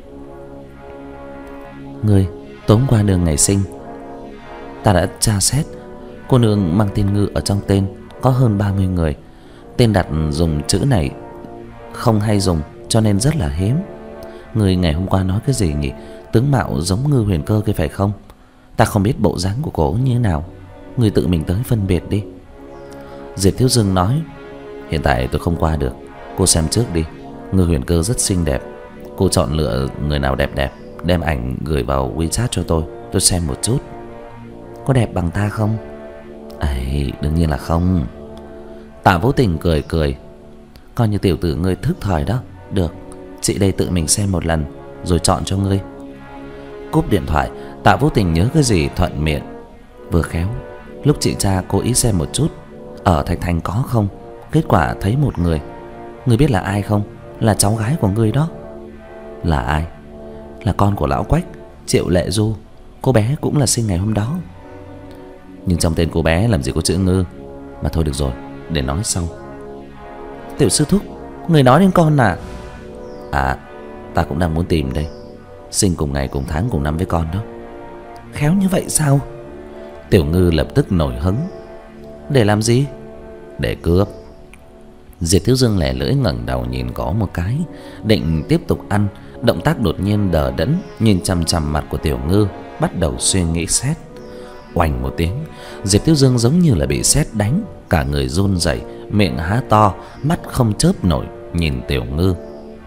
Ngươi, tối qua đường ngày sinh, ta đã tra xét, cô nương mang tên Ngư ở trong tên có hơn ba mươi người. Tên đặt dùng chữ này không hay dùng, cho nên rất là hiếm. Người ngày hôm qua nói cái gì nhỉ? Tướng mạo giống Ngư Huyền Cơ kia phải không? Ta không biết bộ dáng của cô như thế nào, người tự mình tới phân biệt đi. Diệp Thiếu Dương nói: Hiện tại tôi không qua được, cô xem trước đi. Ngư Huyền Cơ rất xinh đẹp, cô chọn lựa người nào đẹp đẹp, đem ảnh gửi vào WeChat cho tôi, tôi xem một chút. Có đẹp bằng ta không? Ấy, đương nhiên là không. Tạ Vũ Tình cười cười: Coi như tiểu tử ngươi thức thời đó. Được, chị đây tự mình xem một lần rồi chọn cho ngươi. Cúp điện thoại, Tạ Vũ Tình nhớ cái gì thuận miệng: Vừa khéo lúc chị cha cố ý xem một chút ở Thạch Thành có không, kết quả thấy một người. Ngươi biết là ai không? Là cháu gái của ngươi đó. Là ai? Là con của lão Quách, Triệu Lệ Du. Cô bé cũng là sinh ngày hôm đó. Nhưng trong tên cô bé làm gì có chữ Ngư. Mà thôi được rồi, để nói sau. Tiểu sư thúc, người nói đến con à? À, ta cũng đang muốn tìm đây. Sinh cùng ngày cùng tháng cùng năm với con đó. Khéo như vậy sao? Tiểu Ngư lập tức nổi hứng. Để làm gì? Để cướp. Diệp Thiếu Dương lẻ lưỡi ngẩng đầu nhìn có một cái, định tiếp tục ăn, động tác đột nhiên đờ đẫn, nhìn chằm chằm mặt của Tiểu Ngư, bắt đầu suy nghĩ xét. Oành một tiếng, Diệp Thiếu Dương giống như là bị sét đánh, cả người run rẩy, miệng há to, mắt không chớp nổi nhìn Tiểu Ngư.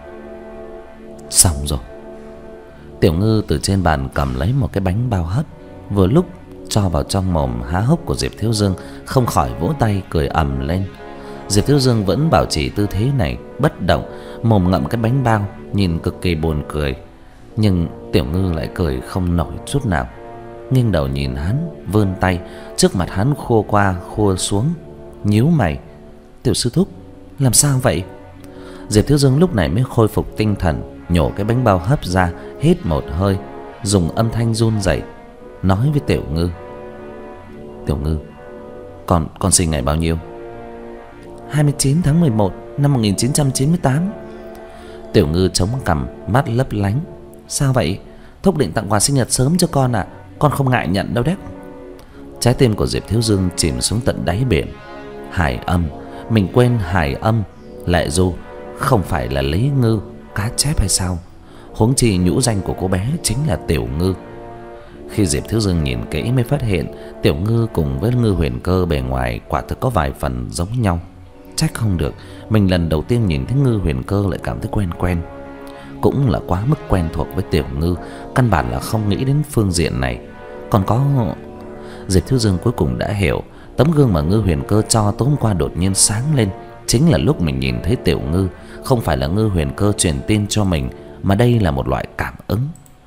Xong rồi. Tiểu Ngư từ trên bàn cầm lấy một cái bánh bao hấp, vừa lúc cho vào trong mồm há hốc của Diệp Thiếu Dương, không khỏi vỗ tay cười ầm lên. Diệp Thiếu Dương vẫn bảo trì tư thế này bất động, mồm ngậm cái bánh bao, nhìn cực kỳ buồn cười. Nhưng Tiểu Ngư lại cười không nổi chút nào, nghiêng đầu nhìn hắn, vươn tay, trước mặt hắn khua qua khua xuống, nhíu mày. Tiểu sư thúc, làm sao vậy? Diệp Thiếu Dương lúc này mới khôi phục tinh thần, nhổ cái bánh bao hấp ra, hít một hơi. dùng âm thanh run rẩy nói với Tiểu Ngư: "Tiểu Ngư, con con sinh ngày bao nhiêu?"
hai mươi chín tháng mười một năm một nghìn chín trăm chín mươi tám.
Tiểu Ngư chống cằm, mắt lấp lánh:
"Sao vậy? Thúc định tặng quà sinh nhật sớm cho con à? Con không ngại nhận đâu đấy."
Trái tim của Diệp Thiếu Dương chìm xuống tận đáy biển. Hải âm, mình quên Hải âm, Lệ Du không phải là Lý Ngư, cá chép hay sao? Huống chi nhũ danh của cô bé chính là Tiểu Ngư. Khi Diệp Thiếu Dương nhìn kỹ mới phát hiện Tiểu Ngư cùng với Ngư Huyền Cơ bề ngoài quả thực có vài phần giống nhau. Trách không được, mình lần đầu tiên nhìn thấy Ngư Huyền Cơ lại cảm thấy quen quen. Cũng là quá mức quen thuộc với Tiểu Ngư, căn bản là không nghĩ đến phương diện này. Còn có... Diệp Thiếu Dương cuối cùng đã hiểu, tấm gương mà Ngư Huyền Cơ cho tối hôm qua đột nhiên sáng lên chính là lúc mình nhìn thấy Tiểu Ngư. Không phải là Ngư Huyền Cơ truyền tin cho mình, mà đây là một loại cảm ứng.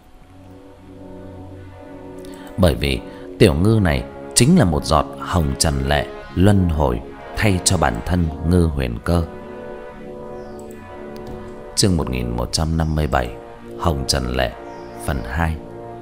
Bởi vì Tiểu Ngư này chính là một giọt hồng trần lệ luân hồi thay cho bản thân Ngư Huyền Cơ. Chương một nghìn một trăm năm mươi bảy, Hồng Trần Lệ, phần hai.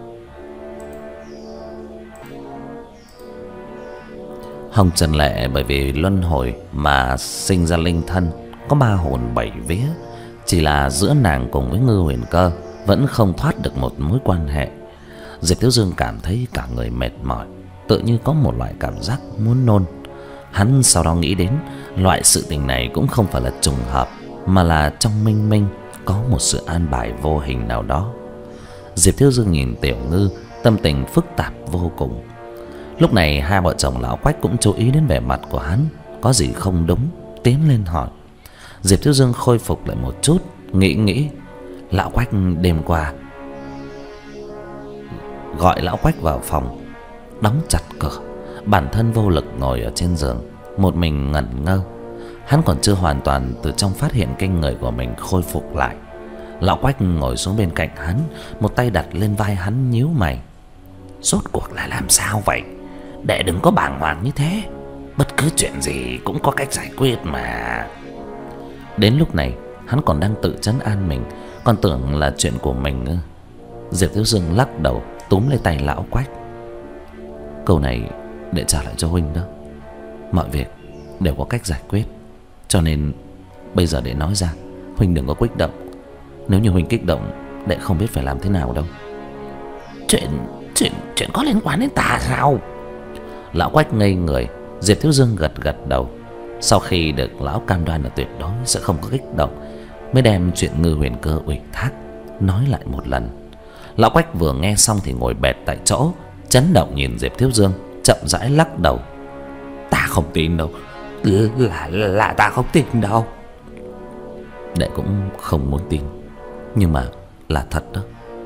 Hồng Trần Lệ bởi vì luân hồi mà sinh ra linh thân, có ba hồn bảy vía. Chỉ là giữa nàng cùng với Ngư Huyền Cơ vẫn không thoát được một mối quan hệ. Diệp Thiếu Dương cảm thấy cả người mệt mỏi, tự như có một loại cảm giác muốn nôn. Hắn sau đó nghĩ đến loại sự tình này cũng không phải là trùng hợp, mà là trong minh minh có một sự an bài vô hình nào đó. Diệp Thiếu Dương nhìn Tiểu Ngư, tâm tình phức tạp vô cùng. Lúc này hai vợ chồng lão Quách cũng chú ý đến vẻ mặt của hắn, có gì không đúng, tiến lên hỏi. Diệp Thiếu Dương khôi phục lại một chút, nghĩ nghĩ. Lão Quách đêm qua gọi lão Quách vào phòng, đóng chặt cửa, bản thân vô lực ngồi ở trên giường, một mình ngẩn ngơ. Hắn còn chưa hoàn toàn từ trong phát hiện kinh người của mình khôi phục lại. Lão Quách ngồi xuống bên cạnh hắn, một tay đặt lên vai hắn, nhíu mày.
Rốt cuộc là làm sao vậy? Đệ đừng có bàng hoàng như thế, bất cứ chuyện gì cũng có cách giải quyết mà.
Đến lúc này hắn còn đang tự trấn an mình, còn tưởng là chuyện của mình. Diệp Thiếu Dương lắc đầu, túm lấy tay lão Quách. Câu này để trả lại cho huynh đó. Mọi việc đều có cách giải quyết, cho nên bây giờ để nói ra, huynh đừng có kích động. Nếu như huynh kích động, đệ không biết phải làm thế nào đâu.
Chuyện chuyện chuyện có liên quan đến ta sao?
Lão Quách ngây người. Diệp Thiếu Dương gật gật đầu. Sau khi được lão cam đoan là tuyệt đối sẽ không có kích động, mới đem chuyện Ngư Huyền Cơ ủy thác nói lại một lần. Lão Quách vừa nghe xong thì ngồi bệt tại chỗ, chấn động nhìn Diệp Thiếu Dương, chậm rãi lắc đầu.
Ta không tin đâu, là là ta không tin đâu.
Đệ cũng không muốn tin, nhưng mà là thật đó.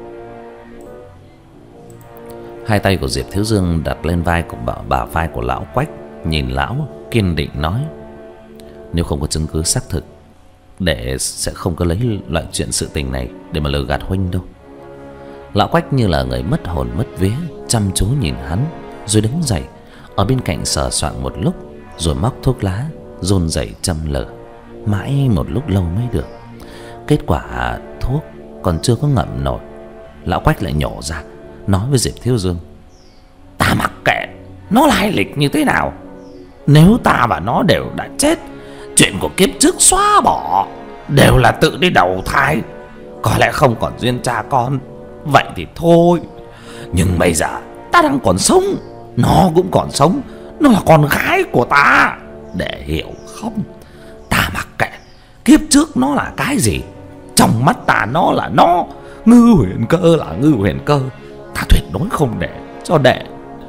Hai tay của Diệp Thiếu Dương đặt lên vai của bả, bả vai của lão Quách, nhìn lão kiên định nói: nếu không có chứng cứ xác thực, đệ sẽ không có lấy loại chuyện sự tình này để mà lừa gạt huynh đâu. Lão Quách như là người mất hồn mất vía, chăm chú nhìn hắn, rồi đứng dậy ở bên cạnh sờ soạng một lúc, rồi móc thuốc lá run rẩy châm lửa, mãi một lúc lâu mới được. Kết quả thuốc còn chưa có ngậm nổi, lão Quách lại nhổ ra, nói với Diệp Thiếu Dương:
ta mặc kệ nó lai lịch như thế nào, nếu ta và nó đều đã chết, chuyện của kiếp trước xóa bỏ, đều là tự đi đầu thai, có lẽ không còn duyên cha con, vậy thì thôi. Nhưng bây giờ ta đang còn sống, nó cũng còn sống, nó là con gái của ta, để hiểu không? Ta mặc kệ kiếp trước nó là cái gì, trong mắt ta nó là nó, Ngư Huyền Cơ là Ngư Huyền Cơ. Ta tuyệt đối không để cho đệ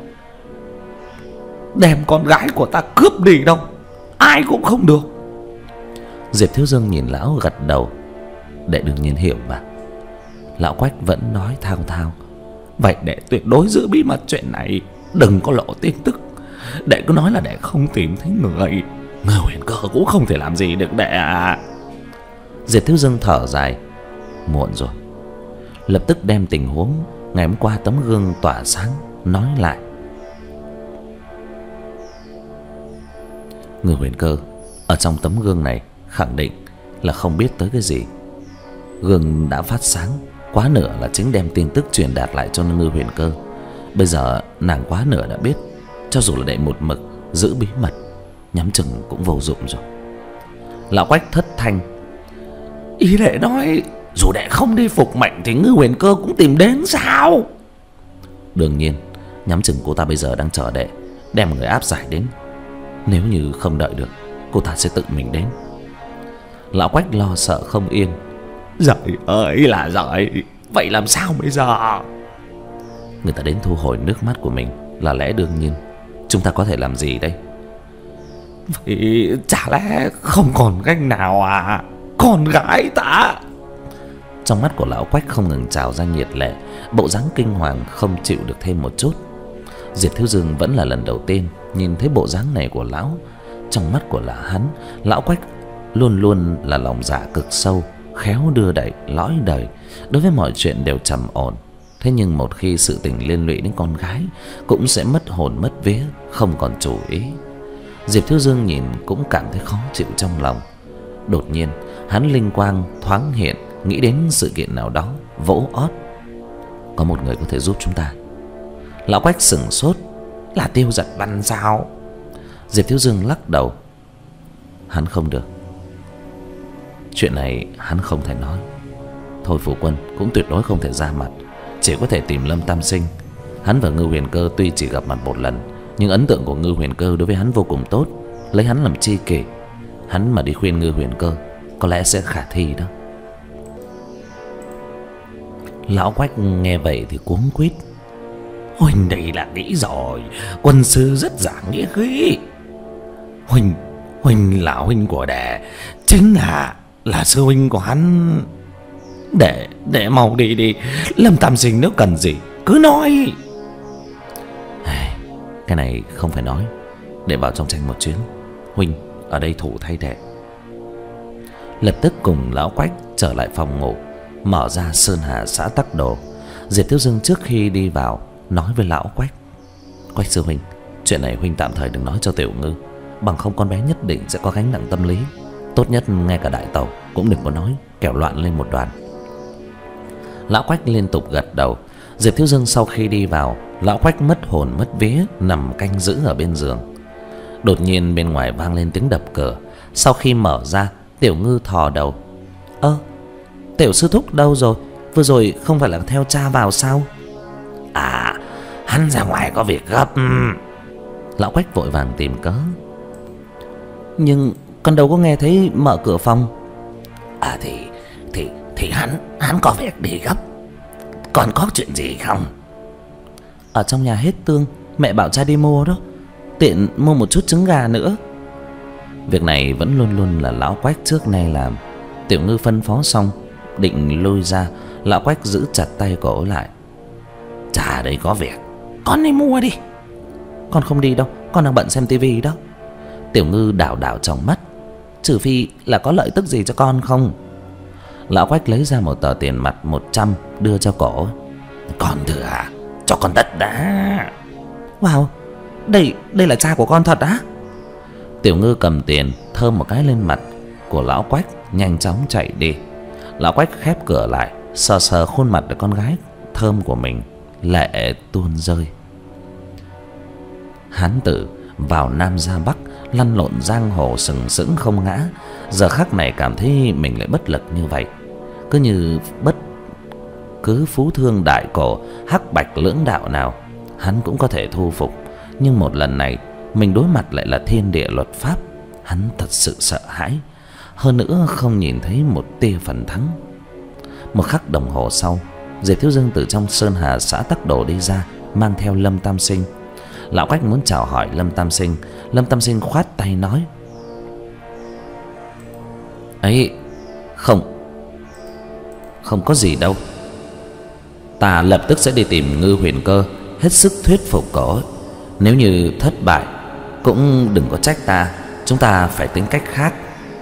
đem con gái của ta cướp đi đâu, ai cũng không được.
Diệp Thiếu Dương nhìn lão gật đầu: đệ đương nhiên hiểu mà. Lão Quách vẫn nói thao thao:
vậy đệ tuyệt đối giữ bí mật chuyện này, đừng có lộ tin tức. Đệ cứ nói là đệ không tìm thấy người, Ngư Huyền Cơ cũng không thể làm gì được đệ à.
Diệp Thiếu Dương thở dài: muộn rồi. Lập tức đem tình huống ngày hôm qua tấm gương tỏa sáng nói lại. Ngư Huyền Cơ ở trong tấm gương này khẳng định là không biết tới cái gì. Gương đã phát sáng, quá nửa là chính đem tin tức truyền đạt lại cho Ngư Huyền Cơ. Bây giờ nàng quá nửa đã biết, cho dù là để một mực giữ bí mật, nhắm chừng cũng vô dụng rồi. Lão Quách thất thanh:
ý đệ nói dù đệ không đi phục mệnh thì Ngư Huyền Cơ cũng tìm đến sao?
Đương nhiên, nhắm chừng cô ta bây giờ đang chờ đệ đem người áp giải đến. Nếu như không đợi được, cô ta sẽ tự mình đến. Lão Quách lo sợ không yên:
Giời ơi là giời, vậy làm sao bây giờ?
Người ta đến thu hồi nước mắt của mình là lẽ đương nhiên. Chúng ta có thể làm gì đây?
Vậy chả lẽ không còn cách nào à? Con gái ta.
Trong mắt của lão Quách không ngừng trào ra nhiệt lệ, bộ dáng kinh hoàng không chịu được thêm một chút. Diệp Thiếu Dương vẫn là lần đầu tiên nhìn thấy bộ dáng này của lão. Trong mắt của là hắn, lão Quách luôn luôn là lòng dạ cực sâu, khéo đưa đẩy, lõi đời, đối với mọi chuyện đều trầm ổn. Thế nhưng một khi sự tình liên lụy đến con gái, cũng sẽ mất hồn mất vía, không còn chủ ý. Diệp Thiếu Dương nhìn cũng cảm thấy khó chịu trong lòng. Đột nhiên hắn linh quang thoáng hiện, nghĩ đến sự kiện nào đó, vỗ ót: có một người có thể giúp chúng ta. Lão Quách sững sốt:
là Tiêu Giật Văn sao?
Diệp Thiếu Dương lắc đầu: hắn không được. Chuyện này hắn không thể nói. Thôi Phủ Quân cũng tuyệt đối không thể ra mặt, chỉ có thể tìm Lâm Tam Sinh. Hắn và Ngư Huyền Cơ tuy chỉ gặp mặt một lần, nhưng ấn tượng của Ngư Huyền Cơ đối với hắn vô cùng tốt, lấy hắn làm tri kỷ. Hắn mà đi khuyên Ngư Huyền Cơ có lẽ sẽ khả thi đó. Lão Quách nghe vậy thì cuống quýt:
Huynh đây là nghĩ rồi, quân sư rất giảng nghĩa khí. Huynh, Huynh là huynh của đệ, chính là là sư huynh của hắn. Để, để mau đi đi, Lâm Tam Sinh nếu cần gì cứ nói.
Cái này không phải nói, để vào trong tranh một chuyến. Huynh ở đây thủ thay đệ. Lập tức cùng lão Quách trở lại phòng ngủ, mở ra Sơn Hà Xã Tắc Đồ. Diệp Thiếu Dương trước khi đi vào nói với lão Quách: Quách sư huynh, chuyện này huynh tạm thời đừng nói cho Tiểu Ngư, bằng không con bé nhất định sẽ có gánh nặng tâm lý. Tốt nhất ngay cả đại tàu cũng đừng có nói, kẻo loạn lên một đoàn. Lão Quách liên tục gật đầu. Diệp Thiếu Dương sau khi đi vào, lão Quách mất hồn mất vía nằm canh giữ ở bên giường. Đột nhiên bên ngoài vang lên tiếng đập cửa. Sau khi mở ra, Tiểu Ngư thò đầu: Ơ, Tiểu sư thúc đâu rồi? Vừa rồi không phải là theo cha vào sao?
À, hắn ra ngoài có việc gấp.
Lão Quách vội vàng tìm cớ: Nhưng con đâu có nghe thấy mở cửa phòng.
À thì thì thì hắn hắn có việc đi gấp. Còn có chuyện gì không?
Ở trong nhà hết tương, mẹ bảo cha đi mua đó, tiện mua một chút trứng gà nữa. Việc này vẫn luôn luôn là lão Quách trước nay làm. Tiểu Ngư phân phó xong định lui ra, lão Quách giữ chặt tay cổ lại:
Cha đây có việc, con đi mua đi.
Con không đi đâu, con đang bận xem tivi đó. Tiểu Ngư đảo đảo trong mắt: Trừ phi là có lợi tức gì cho con không? Lão Quách lấy ra một tờ tiền mặt một trăm đưa cho cổ:
Con thừa à? Cho con tất đã.
Wow, đây đây là cha của con thật á? Tiểu Ngư cầm tiền thơm một cái lên mặt của lão Quách, nhanh chóng chạy đi. Lão Quách khép cửa lại, sờ sờ khuôn mặt của con gái thơm của mình, lệ tuôn rơi. Hán tử vào Nam ra Bắc, lăn lộn giang hồ sừng sững không ngã, giờ khắc này cảm thấy mình lại bất lực như vậy. Cứ như bất cứ phú thương đại cổ, hắc bạch lưỡng đạo nào hắn cũng có thể thu phục. Nhưng một lần này mình đối mặt lại là thiên địa luật pháp. Hắn thật sự sợ hãi, hơn nữa không nhìn thấy một tia phần thắng. Một khắc đồng hồ sau, Diệp Thiếu Dương từ trong Sơn Hà Xã Tắc Đồ đi ra, mang theo Lâm Tam Sinh. Lão Quách muốn chào hỏi Lâm Tam Sinh. Lâm Tam Sinh khoát tay nói: Ấy, không Không có gì đâu. Ta lập tức sẽ đi tìm Ngư Huyền Cơ, hết sức thuyết phục cổ. Nếu như thất bại cũng đừng có trách ta, chúng ta phải tính cách khác.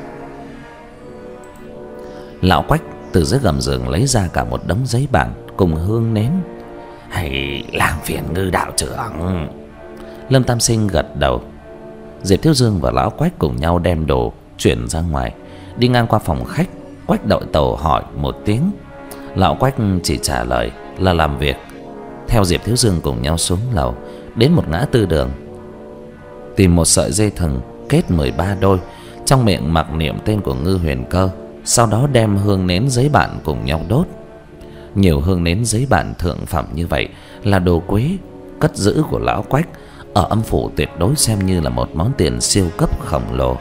Lão Quách từ dưới gầm giường lấy ra cả một đống giấy bản cùng hương nến.
Hay làm phiền Ngư đạo trưởng.
Lâm Tam Sinh gật đầu. Diệp Thiếu Dương và lão Quách cùng nhau đem đồ chuyển ra ngoài. Đi ngang qua phòng khách, Quách đội tàu hỏi một tiếng. Lão Quách chỉ trả lời là làm việc. Theo Diệp Thiếu Dương cùng nhau xuống lầu, đến một ngã tư đường, tìm một sợi dây thừng kết mười ba đôi, trong miệng mặc niệm tên của Ngư Huyền Cơ. Sau đó đem hương nến giấy bản cùng nhau đốt. Nhiều hương nến giấy bản thượng phẩm như vậy là đồ quý cất giữ của lão Quách, ở âm phủ tuyệt đối xem như là một món tiền siêu cấp khổng lồ.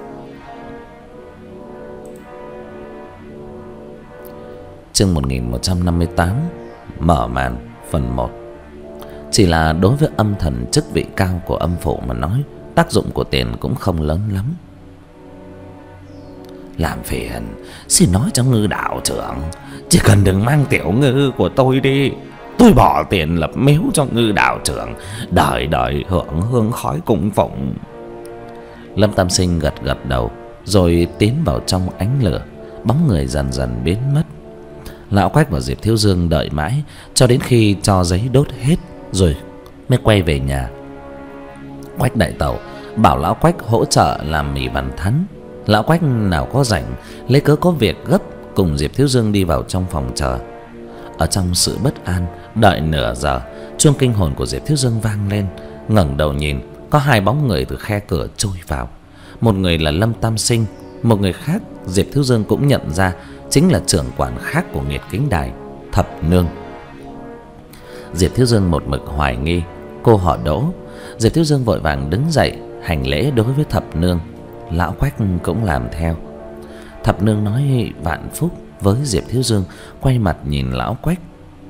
Chương một nghìn một trăm năm mươi tám, mở màn phần một. Chỉ là đối với âm thần chức vị cao của âm phủ mà nói, tác dụng của tiền cũng không lớn lắm.
Làm phiền, xin nói cho Ngư đạo trưởng, chỉ cần đừng mang tiểu ngư của tôi đi. Tôi bỏ tiền lập miếu cho Ngư đạo trưởng, đời đời hưởng hương khói cung phụng.
Lâm Tam Sinh gật gật đầu, rồi tiến vào trong ánh lửa. Bóng người dần dần biến mất. Lão Quách và Diệp Thiếu Dương đợi mãi cho đến khi cho giấy đốt hết rồi mới quay về nhà. Quách đại tẩu bảo lão Quách hỗ trợ làm mì bàn thắn. Lão Quách nào có rảnh, lấy cớ có việc gấp, cùng Diệp Thiếu Dương đi vào trong phòng chờ. Ở trong sự bất an đợi nửa giờ, chuông kinh hồn của Diệp Thiếu Dương vang lên. Ngẩng đầu nhìn, có hai bóng người từ khe cửa trôi vào. Một người là Lâm Tam Sinh, một người khác Diệp Thiếu Dương cũng nhận ra chính là trưởng quản khác của Nghiệt Kính Đài, Thập Nương. Diệp Thiếu Dương một mực hoài nghi cô họ Đỗ. Diệp Thiếu Dương vội vàng đứng dậy hành lễ đối với Thập Nương. Lão Quách cũng làm theo. Thập Nương nói vạn phúc với Diệp Thiếu Dương, quay mặt nhìn lão Quách.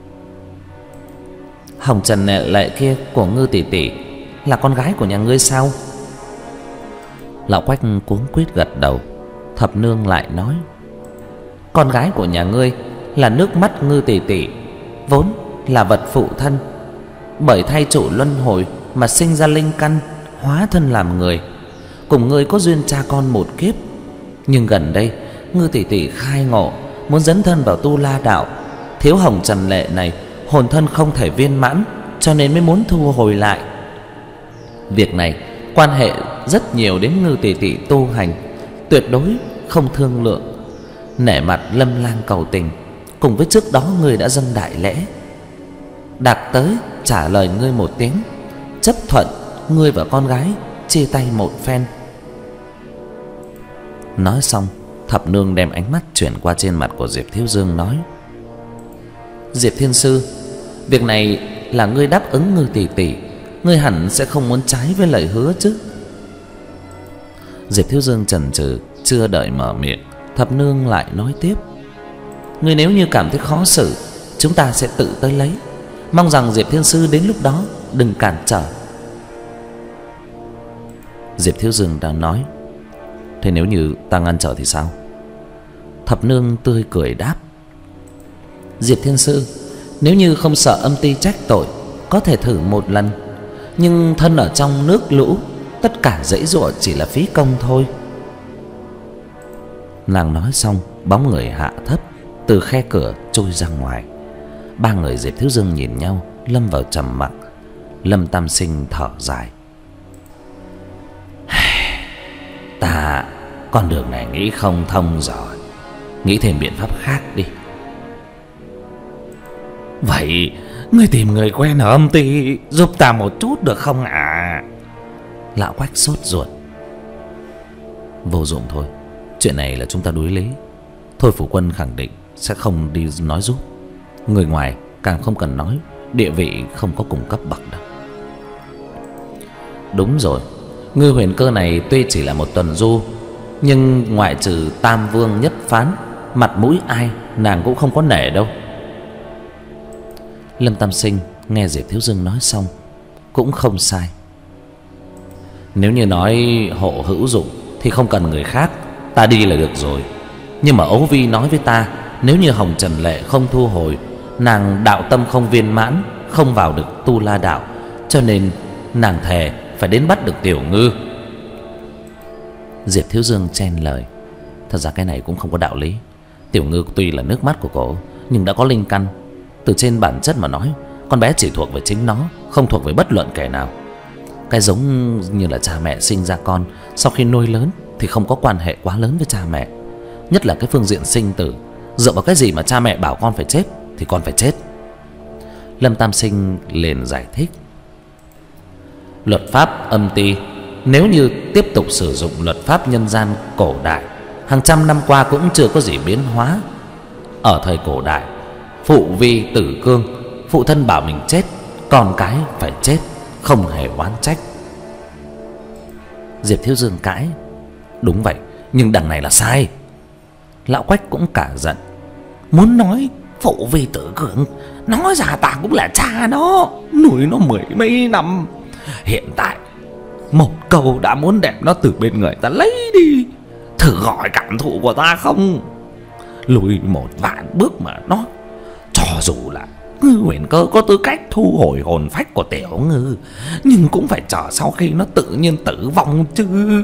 Hồng Trần Lệ, lệ kia của Ngư tỷ tỷ là con gái của nhà ngươi sao?
Lão Quách cuống quýt gật đầu. Thập Nương lại nói,
con gái của nhà ngươi là nước mắt Ngư tỷ tỷ, vốn là vật phụ thân, bởi thay chủ luân hồi mà sinh ra linh căn, hóa thân làm người, cùng ngươi có duyên cha con một kiếp. Nhưng gần đây Ngư tỷ tỷ khai ngộ, muốn dấn thân vào Tu La đạo. Thiếu Hồng Trần Lệ này hồn thân không thể viên mãn, cho nên mới muốn thu hồi lại. Việc này quan hệ rất nhiều đến Ngư tỷ tỷ tu hành, tuyệt đối không thương lượng. Nể mặt Lâm Lang cầu tình, cùng với trước đó ngươi đã dâng đại lễ, đặc tới trả lời ngươi một tiếng, chấp thuận ngươi và con gái chia tay một phen.
Nói xong, Thập Nương đem ánh mắt chuyển qua trên mặt của Diệp Thiếu Dương, nói,
Diệp Thiên Sư, việc này là ngươi đáp ứng Ngư tỷ tỷ, ngươi hẳn sẽ không muốn trái với lời hứa chứ?
Diệp Thiếu Dương chần chừ, chưa đợi mở miệng, Thập Nương lại nói tiếp,
ngươi nếu như cảm thấy khó xử, chúng ta sẽ tự tới lấy. Mong rằng Diệp Thiên Sư đến lúc đó đừng cản trở.
Diệp Thiếu Dương đang nói, thế nếu như ta ngăn trở thì sao?
Thập Nương tươi cười đáp, Diệp Thiên Sư, nếu như không sợ âm ty trách tội, có thể thử một lần. Nhưng thân ở trong nước lũ, tất cả dãy dụa chỉ là phí công thôi.
Nàng nói xong, bóng người hạ thấp, từ khe cửa trôi ra ngoài. Ba người Diệp Thiếu Dương nhìn nhau, lâm vào trầm mặc. Lâm Tam Sinh thở dài,
ta con đường này nghĩ không thông rồi, nghĩ thêm biện pháp khác đi. Vậy ngươi tìm người quen ở âm ty giúp ta một chút được không ạ? À?
Lão Quách sốt ruột, vô dụng thôi, chuyện này là chúng ta đối lý. Thôi phủ quân khẳng định sẽ không đi nói giúp. Người ngoài càng không cần nói, địa vị không có cùng cấp bậc đâu.
Đúng rồi, Ngư Huyền Cơ này tuy chỉ là một tuần du, nhưng ngoại trừ Tam Vương nhất phán, mặt mũi ai nàng cũng không có nể đâu.
Lâm Tam Sinh nghe Diệp Thiếu Dương nói xong, cũng không sai.
Nếu như nói hộ hữu dụng thì không cần người khác, ta đi là được rồi. Nhưng mà Ấu Vi nói với ta, nếu như Hồng Trần Lệ không thu hồi, nàng đạo tâm không viên mãn, không vào được Tu La đạo, cho nên nàng thề phải đến bắt được Tiểu Ngư.
Diệp Thiếu Dương chen lời, thật ra cái này cũng không có đạo lý. Tiểu Ngư tuy là nước mắt của cổ, nhưng đã có linh căn. Từ trên bản chất mà nói, con bé chỉ thuộc về chính nó, không thuộc về bất luận kẻ nào. Cái giống như là cha mẹ sinh ra con, sau khi nuôi lớn thì không có quan hệ quá lớn với cha mẹ. Nhất là cái phương diện sinh tử, Dựa vào cái gì mà cha mẹ bảo con phải chết thì con phải chết? Lâm Tam Sinh liền giải thích. Luật pháp âm ti, nếu như tiếp tục sử dụng luật pháp nhân gian cổ đại, hàng trăm năm qua cũng chưa có gì biến hóa. Ở thời cổ đại, phụ vi tử cương, phụ thân bảo mình chết, con cái phải chết, không hề oán trách. Diệp Thiếu Dương cãi. Đúng vậy, nhưng đằng này là sai. Lão Quách cũng cả giận. Muốn nói phụ vi tử cương, nói ra ta cũng là cha nó, nuôi nó mười mấy năm. Hiện tại một câu đã muốn đem nó từ bên người ta lấy đi. Thử gọi cảm thụ của ta không? Lùi một vạn bước mà nói, cho dù là Ngư Huyền Cơ có tư cách thu hồi hồn phách của Tiểu Ngư, nhưng cũng phải chờ sau khi nó tự nhiên tử vong chứ.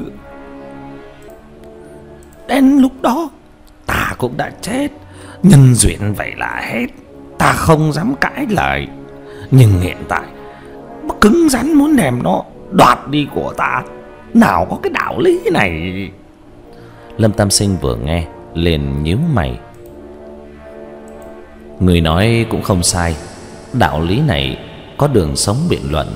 Đến lúc đó ta cũng đã chết, nhân duyên vậy là hết. Ta không dám cãi lời. Nhưng hiện tại cứng rắn muốn đem nó đoạt đi của ta, nào có cái đạo lý này. Lâm Tam Sinh vừa nghe liền nhíu mày. Người nói cũng không sai, đạo lý này có đường sống biện luận.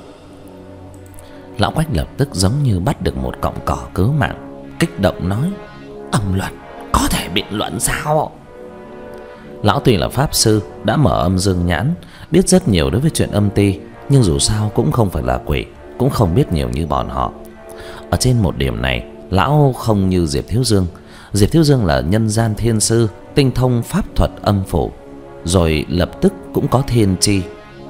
Lão Quách lập tức giống như bắt được một cọng cỏ cứu mạng, kích động nói. Âm luật có thể biện luận sao? Lão tuy là pháp sư, đã mở âm dương nhãn, biết rất nhiều đối với chuyện âm ti, nhưng dù sao cũng không phải là quỷ, cũng không biết nhiều như bọn họ. Ở trên một điểm này, lão không như Diệp Thiếu Dương. Diệp Thiếu Dương là nhân gian thiên sư, tinh thông pháp thuật âm phủ, rồi lập tức cũng có thiên chi.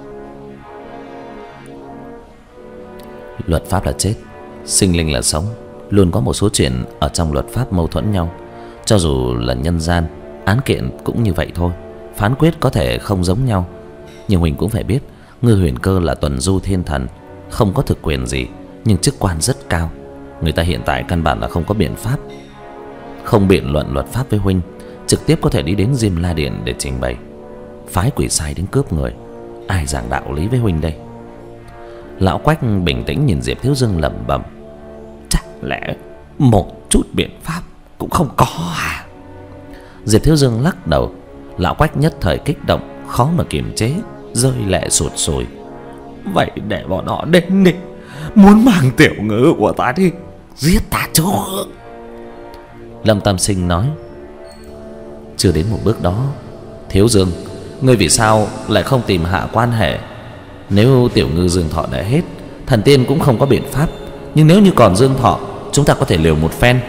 Luật pháp là chết, sinh linh là sống. Luôn có một số chuyện ở trong luật pháp mâu thuẫn nhau. Cho dù là nhân gian, án kiện cũng như vậy thôi, phán quyết có thể không giống nhau. Nhưng Huỳnh cũng phải biết, Ngư Huyền Cơ là tuần du thiên thần, không có thực quyền gì, nhưng chức quan rất cao. Người ta hiện tại căn bản là không có biện pháp, không biện luận luật pháp với Huynh, trực tiếp có thể đi đến Diêm La Điện để trình bày. Phái quỷ sai đến cướp người, ai giảng đạo lý với Huynh đây? Lão Quách bình tĩnh nhìn Diệp Thiếu Dương lẩm bẩm. Chắc lẽ một chút biện pháp cũng không có à? Diệp Thiếu Dương lắc đầu. Lão Quách nhất thời kích động, khó mà kiềm chế, rơi lệ sụt sùi. Vậy để bọn họ đến đi, muốn mang Tiểu Ngư của ta đi, giết ta chứ? Lâm Tam Sinh nói. Chưa đến một bước đó. Thiếu Dương, ngươi vì sao lại không tìm hạ quan hệ? Nếu Tiểu Ngư Dương thọ đã hết, thần tiên cũng không có biện pháp. Nhưng nếu như còn Dương thọ, chúng ta có thể liều một phen.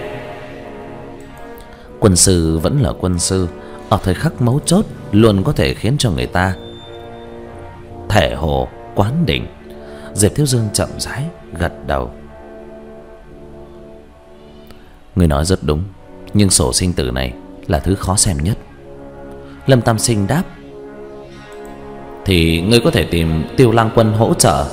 Quân sư vẫn là quân sư, ở thời khắc mấu chốt luôn có thể khiến cho người ta thể hồ quán đỉnh. Diệp Thiếu Dương chậm rãi gật đầu. Người nói rất đúng, nhưng sổ sinh tử này là thứ khó xem nhất. Lâm Tam Sinh đáp. Thì ngươi có thể tìm Tiêu Lang Quân hỗ trợ.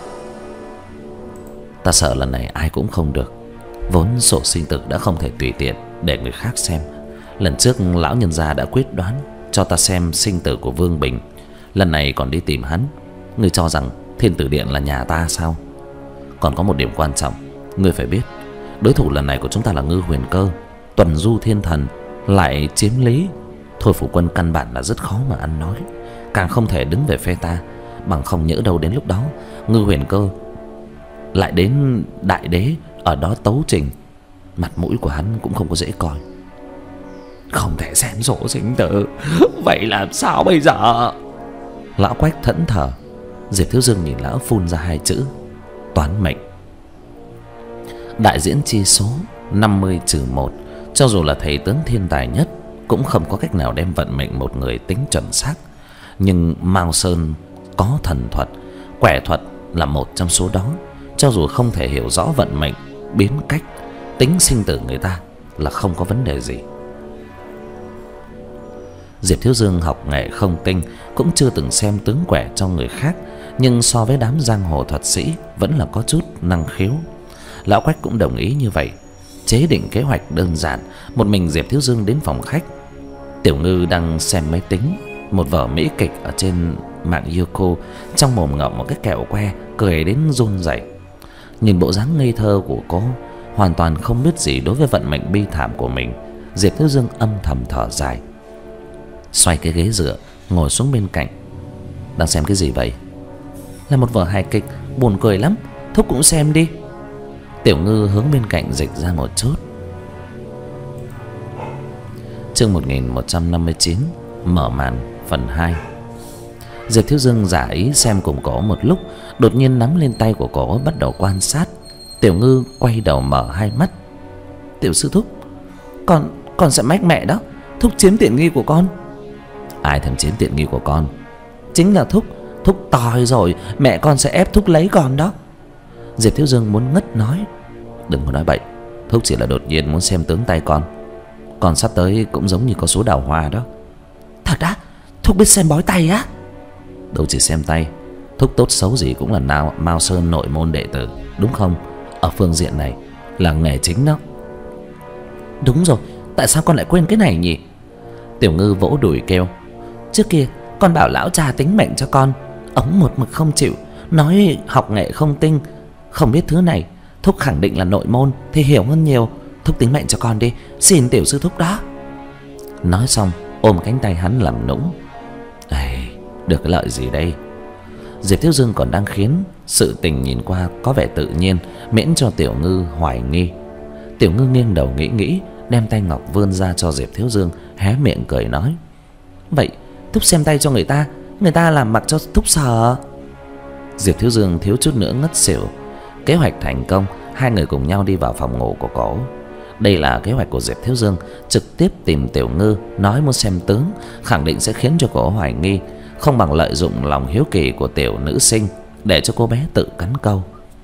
Ta sợ lần này ai cũng không được. Vốn sổ sinh tử đã không thể tùy tiện để người khác xem. Lần trước lão nhân gia đã quyết đoán cho ta xem sinh tử của Vương Bình, lần này còn đi tìm hắn. Ngươi cho rằng Thiên Tử Điện là nhà ta sao? Còn có một điểm quan trọng, ngươi phải biết, đối thủ lần này của chúng ta là Ngư Huyền Cơ, tuần du thiên thần, lại chiếm lý. Thôi Phủ Quân căn bản là rất khó mà ăn nói, càng không thể đứng về phe ta. Bằng không nhỡ đâu đến lúc đó Ngư Huyền Cơ lại đến Đại Đế ở đó tấu trình, mặt mũi của hắn cũng không có dễ coi. Không thể xem sổ sinh tử, vậy làm sao bây giờ? Lão Quách thẫn thờ. Diệp Thiếu Dương nhìn lão phun ra hai chữ: toán mệnh. Đại diễn chi số năm mươi trừ một, cho dù là thầy tướng thiên tài nhất cũng không có cách nào đem vận mệnh một người tính chuẩn xác. Nhưng Mao Sơn có thần thuật, quẻ thuật là một trong số đó. Cho dù không thể hiểu rõ vận mệnh, biến cách, tính sinh tử người ta là không có vấn đề gì. Diệp Thiếu Dương học nghệ không tinh, cũng chưa từng xem tướng quẻ cho người khác, nhưng so với đám giang hồ thuật sĩ vẫn là có chút năng khiếu. Lão Quách cũng đồng ý như vậy. Chế định kế hoạch đơn giản, một mình Diệp Thiếu Dương đến phòng khách. Tiểu Ngư đang xem máy tính, một vở mỹ kịch ở trên mạng Youku, trong mồm ngậm một cái kẹo que, cười đến run rẩy. Nhìn bộ dáng ngây thơ của cô, hoàn toàn không biết gì đối với vận mệnh bi thảm của mình, Diệp Thiếu Dương âm thầm thở dài. xoay cái ghế dựa ngồi xuống bên cạnh. Đang xem cái gì vậy?
Là một vở hài kịch buồn cười lắm, thúc cũng xem đi.
Tiểu Ngư hướng bên cạnh dịch ra một chút. Chương một nghìn một trăm năm mươi chín, mở màn phần hai. Diệp Thiếu Dương giả ý xem cùng cổ một lúc, đột nhiên nắm lên tay của cổ bắt đầu quan sát. Tiểu Ngư quay đầu mở hai mắt.
Tiểu sư thúc, Con Con sẽ mách mẹ đó. Thúc chiếm tiện nghi của con.
Ai thèm chiếm tiện nghi của con?
Chính là thúc. Thúc tòi rồi, mẹ con sẽ ép thúc lấy con đó.
Diệp Thiếu Dương muốn ngất nói. Đừng có nói bậy. Thúc chỉ là đột nhiên muốn xem tướng tay con. Con sắp tới cũng giống như có số đào hoa đó.
Thật á? Thúc biết xem bói tay á?
Đâu chỉ xem tay, thúc tốt xấu gì cũng là nào Mao Sơn nội môn đệ tử, đúng không? Ở phương diện này là nghề chính đó.
Đúng rồi, tại sao con lại quên cái này nhỉ?
Tiểu Ngư vỗ đùi kêu.
Trước kia con bảo lão cha tính mệnh cho con, ông một mực không chịu, nói học nghệ không tinh, không biết thứ này. Thúc khẳng định là nội môn thì hiểu hơn nhiều. Thúc tính mệnh cho con đi, xin tiểu sư thúc đó.
Nói xong ôm cánh tay hắn làm nũng. Ê, được cái lợi gì đây? Diệp Thiếu Dương còn đang khiến sự tình nhìn qua có vẻ tự nhiên, miễn cho Tiểu Ngư hoài nghi. Tiểu Ngư nghiêng đầu nghĩ nghĩ, đem tay ngọc vươn ra cho Diệp Thiếu Dương, hé miệng cười nói.
Vậy thúc xem tay cho người ta, người ta làm mặc cho thúc sờ.
Diệp Thiếu Dương thiếu chút nữa ngất xỉu. Kế hoạch thành công, hai người cùng nhau đi vào phòng ngủ của cổ. Đây là kế hoạch của Diệp Thiếu Dương, trực tiếp tìm Tiểu Ngư nói muốn xem tướng, khẳng định sẽ khiến cho cổ hoài nghi, không bằng lợi dụng lòng hiếu kỳ của tiểu nữ sinh để cho cô bé tự cắn câu.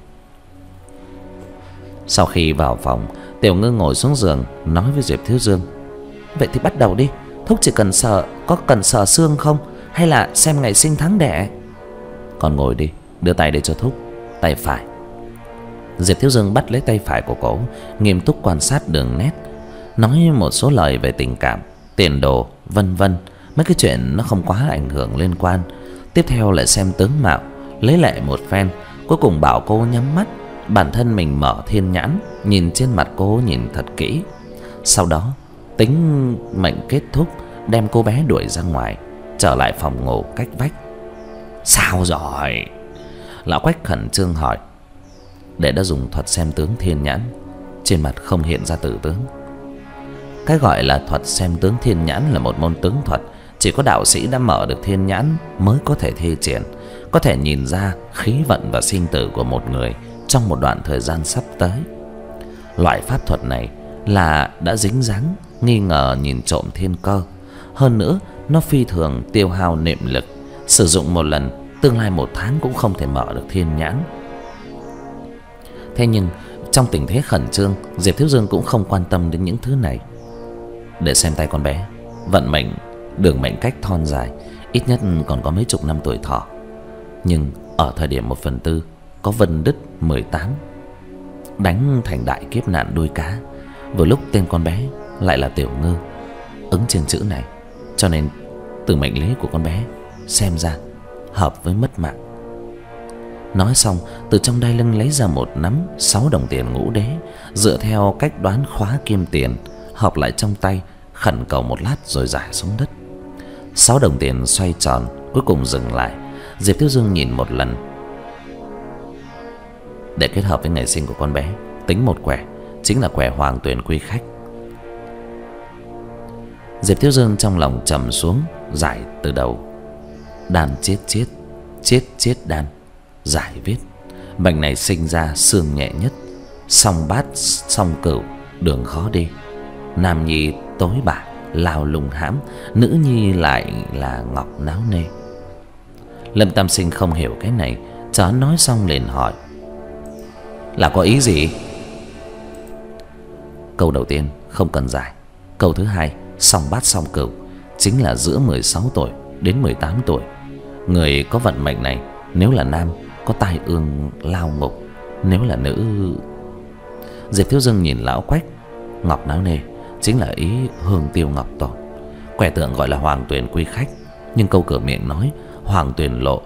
Sau khi vào phòng, Tiểu Ngư ngồi xuống giường nói với Diệp Thiếu Dương.
Vậy thì bắt đầu đi. Thúc chỉ cần sờ, có cần sờ xương không, hay là xem ngày sinh tháng đẻ?
Con ngồi đi, đưa tay để cho thúc. Tay phải. Diệp Thiếu Dương bắt lấy tay phải của cổ, nghiêm túc quan sát đường nét, nói một số lời về tình cảm, tiền đồ, vân vân. Mấy cái chuyện nó không quá ảnh hưởng liên quan. Tiếp theo lại xem tướng mạo, lấy lệ một phen. Cuối cùng bảo cô nhắm mắt, bản thân mình mở thiên nhãn, nhìn trên mặt cô nhìn thật kỹ. Sau đó tính mệnh kết thúc, đem cô bé đuổi ra ngoài, trở lại phòng ngủ cách vách. Sao rồi? Lão Quách khẩn trương hỏi. Để đã dùng thuật xem tướng thiên nhãn, trên mặt không hiện ra tử tướng. Cái gọi là thuật xem tướng thiên nhãn là một môn tướng thuật, chỉ có đạo sĩ đã mở được thiên nhãn mới có thể thi triển, có thể nhìn ra khí vận và sinh tử của một người trong một đoạn thời gian sắp tới. Loại pháp thuật này là đã dính dáng nghi ngờ nhìn trộm thiên cơ. Hơn nữa nó phi thường tiêu hao niệm lực, sử dụng một lần tương lai một tháng cũng không thể mở được thiên nhãn. Thế nhưng trong tình thế khẩn trương, Diệp Thiếu Dương cũng không quan tâm đến những thứ này. Để xem tay con bé, vận mệnh, đường mệnh cách thon dài, ít nhất còn có mấy chục năm tuổi thọ. Nhưng ở thời điểm một phần tư có vân đứt mười tám, đánh thành đại kiếp nạn đuôi cá. Vừa lúc tên con bé lại là Tiểu Ngư, ứng trên chữ này, cho nên từ mệnh lý của con bé xem ra hợp với mất mạng. Nói xong, từ trong đai lưng lấy ra một nắm sáu đồng tiền ngũ đế, dựa theo cách đoán khóa kim tiền, hợp lại trong tay, khẩn cầu một lát rồi rải xuống đất. Sáu đồng tiền xoay tròn, cuối cùng dừng lại. Diệp Thiếu Dương nhìn một lần. Để kết hợp với ngày sinh của con bé, tính một quẻ, chính là quẻ Hoàng Tuyền Quy Khách. Diệp Thiếu Dương trong lòng trầm xuống, giải từ đầu. Đan chiết chiết, chiết chiết đan, giải viết. Mệnh này sinh ra xương nhẹ nhất, song bát song cửu, đường khó đi. Nam nhi tối bả, lao lùng hãm, nữ nhi lại là ngọc náo nê. Lâm Tam Sinh không hiểu cái này, chớ nói xong liền hỏi. Là có ý gì? Câu đầu tiên không cần giải. Câu thứ hai, song bát song cửu, chính là giữa mười sáu tuổi đến mười tám tuổi. Người có vận mệnh này, nếu là nam có tai ương lao ngục, nếu là nữ... Diệp Thiếu Dương nhìn lão Quách. Ngọc náo nê chính là ý hương tiêu ngọc tồn. Quẻ tượng gọi là Hoàng Tuyền Quy Khách, nhưng câu cửa miệng nói Hoàng Tuyền lộ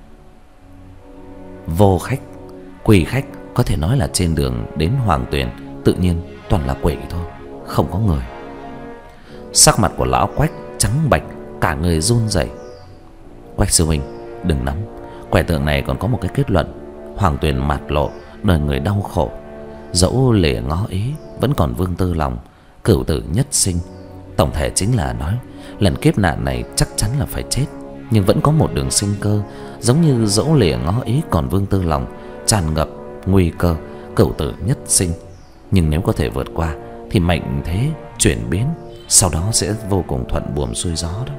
vô khách. Quy khách có thể nói là trên đường đến Hoàng Tuyền tự nhiên toàn là quỷ thôi, không có người. Sắc mặt của lão Quách trắng bệch, cả người run rẩy. Quách sư huynh đừng nóng, quẻ tượng này còn có một cái kết luận: Hoàng Tuyền mạt lộ, đời người đau khổ. Dẫu lìa ngó ý, vẫn còn vương tư lòng, cửu tử nhất sinh. Tổng thể chính là nói lần kiếp nạn này chắc chắn là phải chết, nhưng vẫn có một đường sinh cơ. Giống như dẫu lìa ngó ý còn vương tư lòng, tràn ngập nguy cơ, cửu tử nhất sinh. Nhưng nếu có thể vượt qua thì mệnh thế chuyển biến, sau đó sẽ vô cùng thuận buồm xuôi gió đó.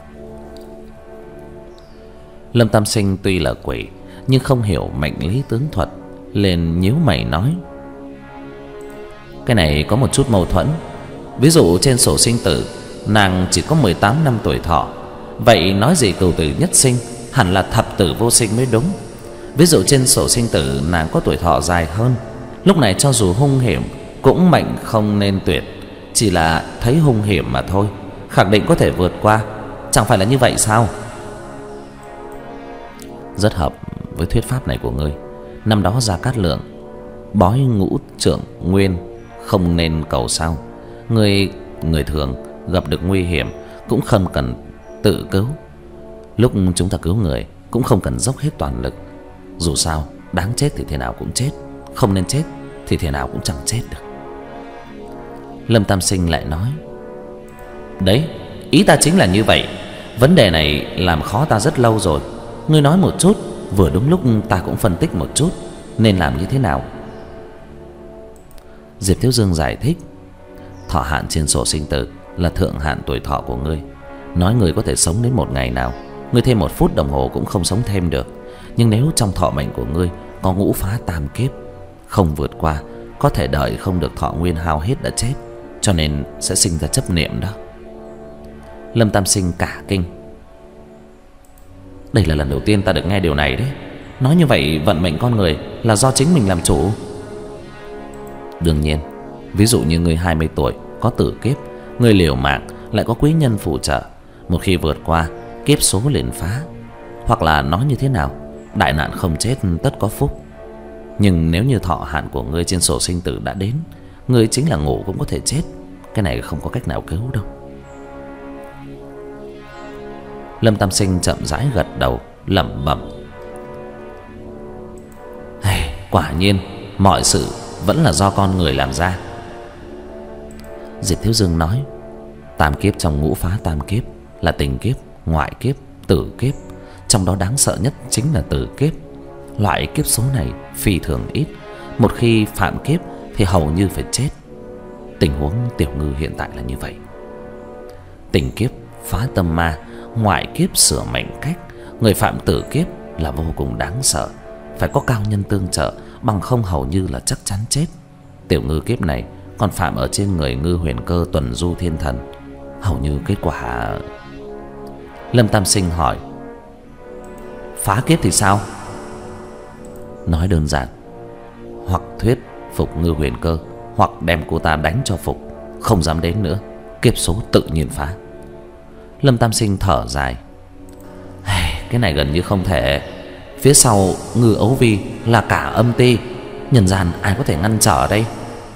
Lâm Tam Sinh tuy là quỷ nhưng không hiểu mệnh lý tướng thuật, liền nhíu mày nói: Cái này có một chút mâu thuẫn. Ví dụ trên sổ sinh tử nàng chỉ có mười tám năm tuổi thọ, vậy nói gì cửu tử nhất sinh, hẳn là thập tử vô sinh mới đúng. Ví dụ trên sổ sinh tử nàng có tuổi thọ dài hơn, lúc này cho dù hung hiểm cũng mệnh không nên tuyệt, chỉ là thấy hung hiểm mà thôi, khẳng định có thể vượt qua. Chẳng phải là như vậy sao? Rất hợp với thuyết pháp này của ngươi. Năm đó Gia Cát Lượng bói ngũ trượng nguyên, không nên cầu sao. Người người thường gặp được nguy hiểm cũng không cần tự cứu. Lúc chúng ta cứu người cũng không cần dốc hết toàn lực. Dù sao đáng chết thì thế nào cũng chết, không nên chết thì thế nào cũng chẳng chết được. Lâm Tam Sinh lại nói: Đấy, ý ta chính là như vậy. Vấn đề này làm khó ta rất lâu rồi. Ngươi nói một chút, vừa đúng lúc ta cũng phân tích một chút, nên làm như thế nào? Diệp Thiếu Dương giải thích: Thọ hạn trên sổ sinh tử là thượng hạn tuổi thọ của ngươi. Nói ngươi có thể sống đến một ngày nào, ngươi thêm một phút đồng hồ cũng không sống thêm được. Nhưng nếu trong thọ mệnh của ngươi có ngũ phá tam kiếp, không vượt qua, có thể đợi không được thọ nguyên hao hết đã chết, cho nên sẽ sinh ra chấp niệm đó. Lâm Tam Sinh cả kinh: Đây là lần đầu tiên ta được nghe điều này đấy. Nói như vậy vận mệnh con người là do chính mình làm chủ. Đương nhiên, ví dụ như người hai mươi tuổi có tử kiếp, người liều mạng lại có quý nhân phù trợ, một khi vượt qua, kiếp số liền phá. Hoặc là nói như thế nào, đại nạn không chết tất có phúc. Nhưng nếu như thọ hạn của ngươi trên sổ sinh tử đã đến, ngươi chính là ngủ cũng có thể chết. Cái này không có cách nào cứu đâu. Lâm Tam Sinh chậm rãi gật đầu, lẩm bẩm: hey, quả nhiên mọi sự vẫn là do con người làm ra. Diệp Thiếu Dương nói: Tam kiếp trong ngũ phá tam kiếp là tình kiếp, ngoại kiếp, tử kiếp. Trong đó đáng sợ nhất chính là tử kiếp. Loại kiếp số này phi thường ít, một khi phạm kiếp thì hầu như phải chết. Tình huống Tiểu Ngư hiện tại là như vậy. Tình kiếp phá tâm ma, ngoại kiếp sửa mệnh cách. Người phạm tử kiếp là vô cùng đáng sợ, phải có cao nhân tương trợ, bằng không hầu như là chắc chắn chết. Tiểu Ngư kiếp này còn phạm ở trên người Ngư Huyền Cơ tuần du thiên thần, hầu như kết quả. Lâm Tam Sinh hỏi: Phá kiếp thì sao? Nói đơn giản, hoặc thuyết phục Ngư Huyền Cơ, hoặc đem cô ta đánh cho phục, không dám đến nữa, kiếp số tự nhiên phá. Lâm Tam Sinh thở dài: Cái này gần như không thể. Phía sau Ngư Ấu Vi là cả âm ti, nhân gian ai có thể ngăn trở đây?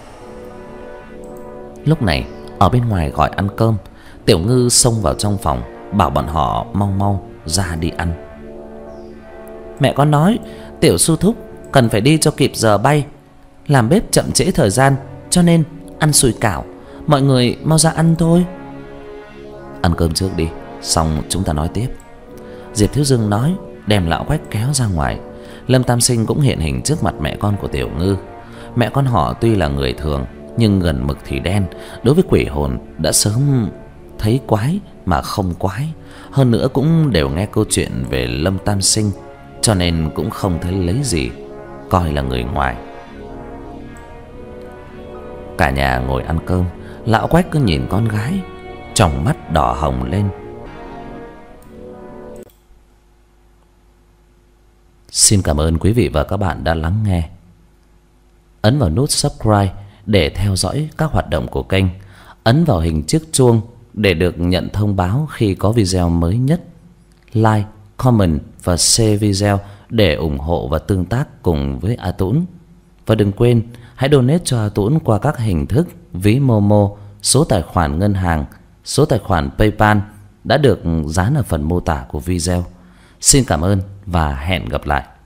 Lúc này ở bên ngoài gọi ăn cơm. Tiểu Ngư xông vào trong phòng, bảo bọn họ mau mau ra đi ăn. Mẹ con nói Tiểu Sư Thúc cần phải đi cho kịp giờ bay, làm bếp chậm trễ thời gian, cho nên ăn sủi cảo. Mọi người mau ra ăn thôi. Ăn cơm trước đi, xong chúng ta nói tiếp. Diệp Thiếu Dương nói, đem lão Quách kéo ra ngoài. Lâm Tam Sinh cũng hiện hình trước mặt mẹ con của Tiểu Ngư. Mẹ con họ tuy là người thường, nhưng gần mực thì đen. Đối với quỷ hồn đã sớm thấy quái mà không quái. Hơn nữa cũng đều nghe câu chuyện về Lâm Tam Sinh, cho nên cũng không thấy lấy gì, coi là người ngoài. Cả nhà ngồi ăn cơm. Lão Quách cứ nhìn con gái, tròng mắt đỏ hồng lên. Xin cảm ơn quý vị và các bạn đã lắng nghe. Ấn vào nút subscribe để theo dõi các hoạt động của kênh. Ấn vào hình chiếc chuông để được nhận thông báo khi có video mới nhất. Like, comment và share video để ủng hộ và tương tác cùng với A Tũng. Và đừng quên hãy donate cho A Tũng qua các hình thức ví Momo, số tài khoản ngân hàng, số tài khoản PayPal đã được dán ở phần mô tả của video. Xin cảm ơn và hẹn gặp lại.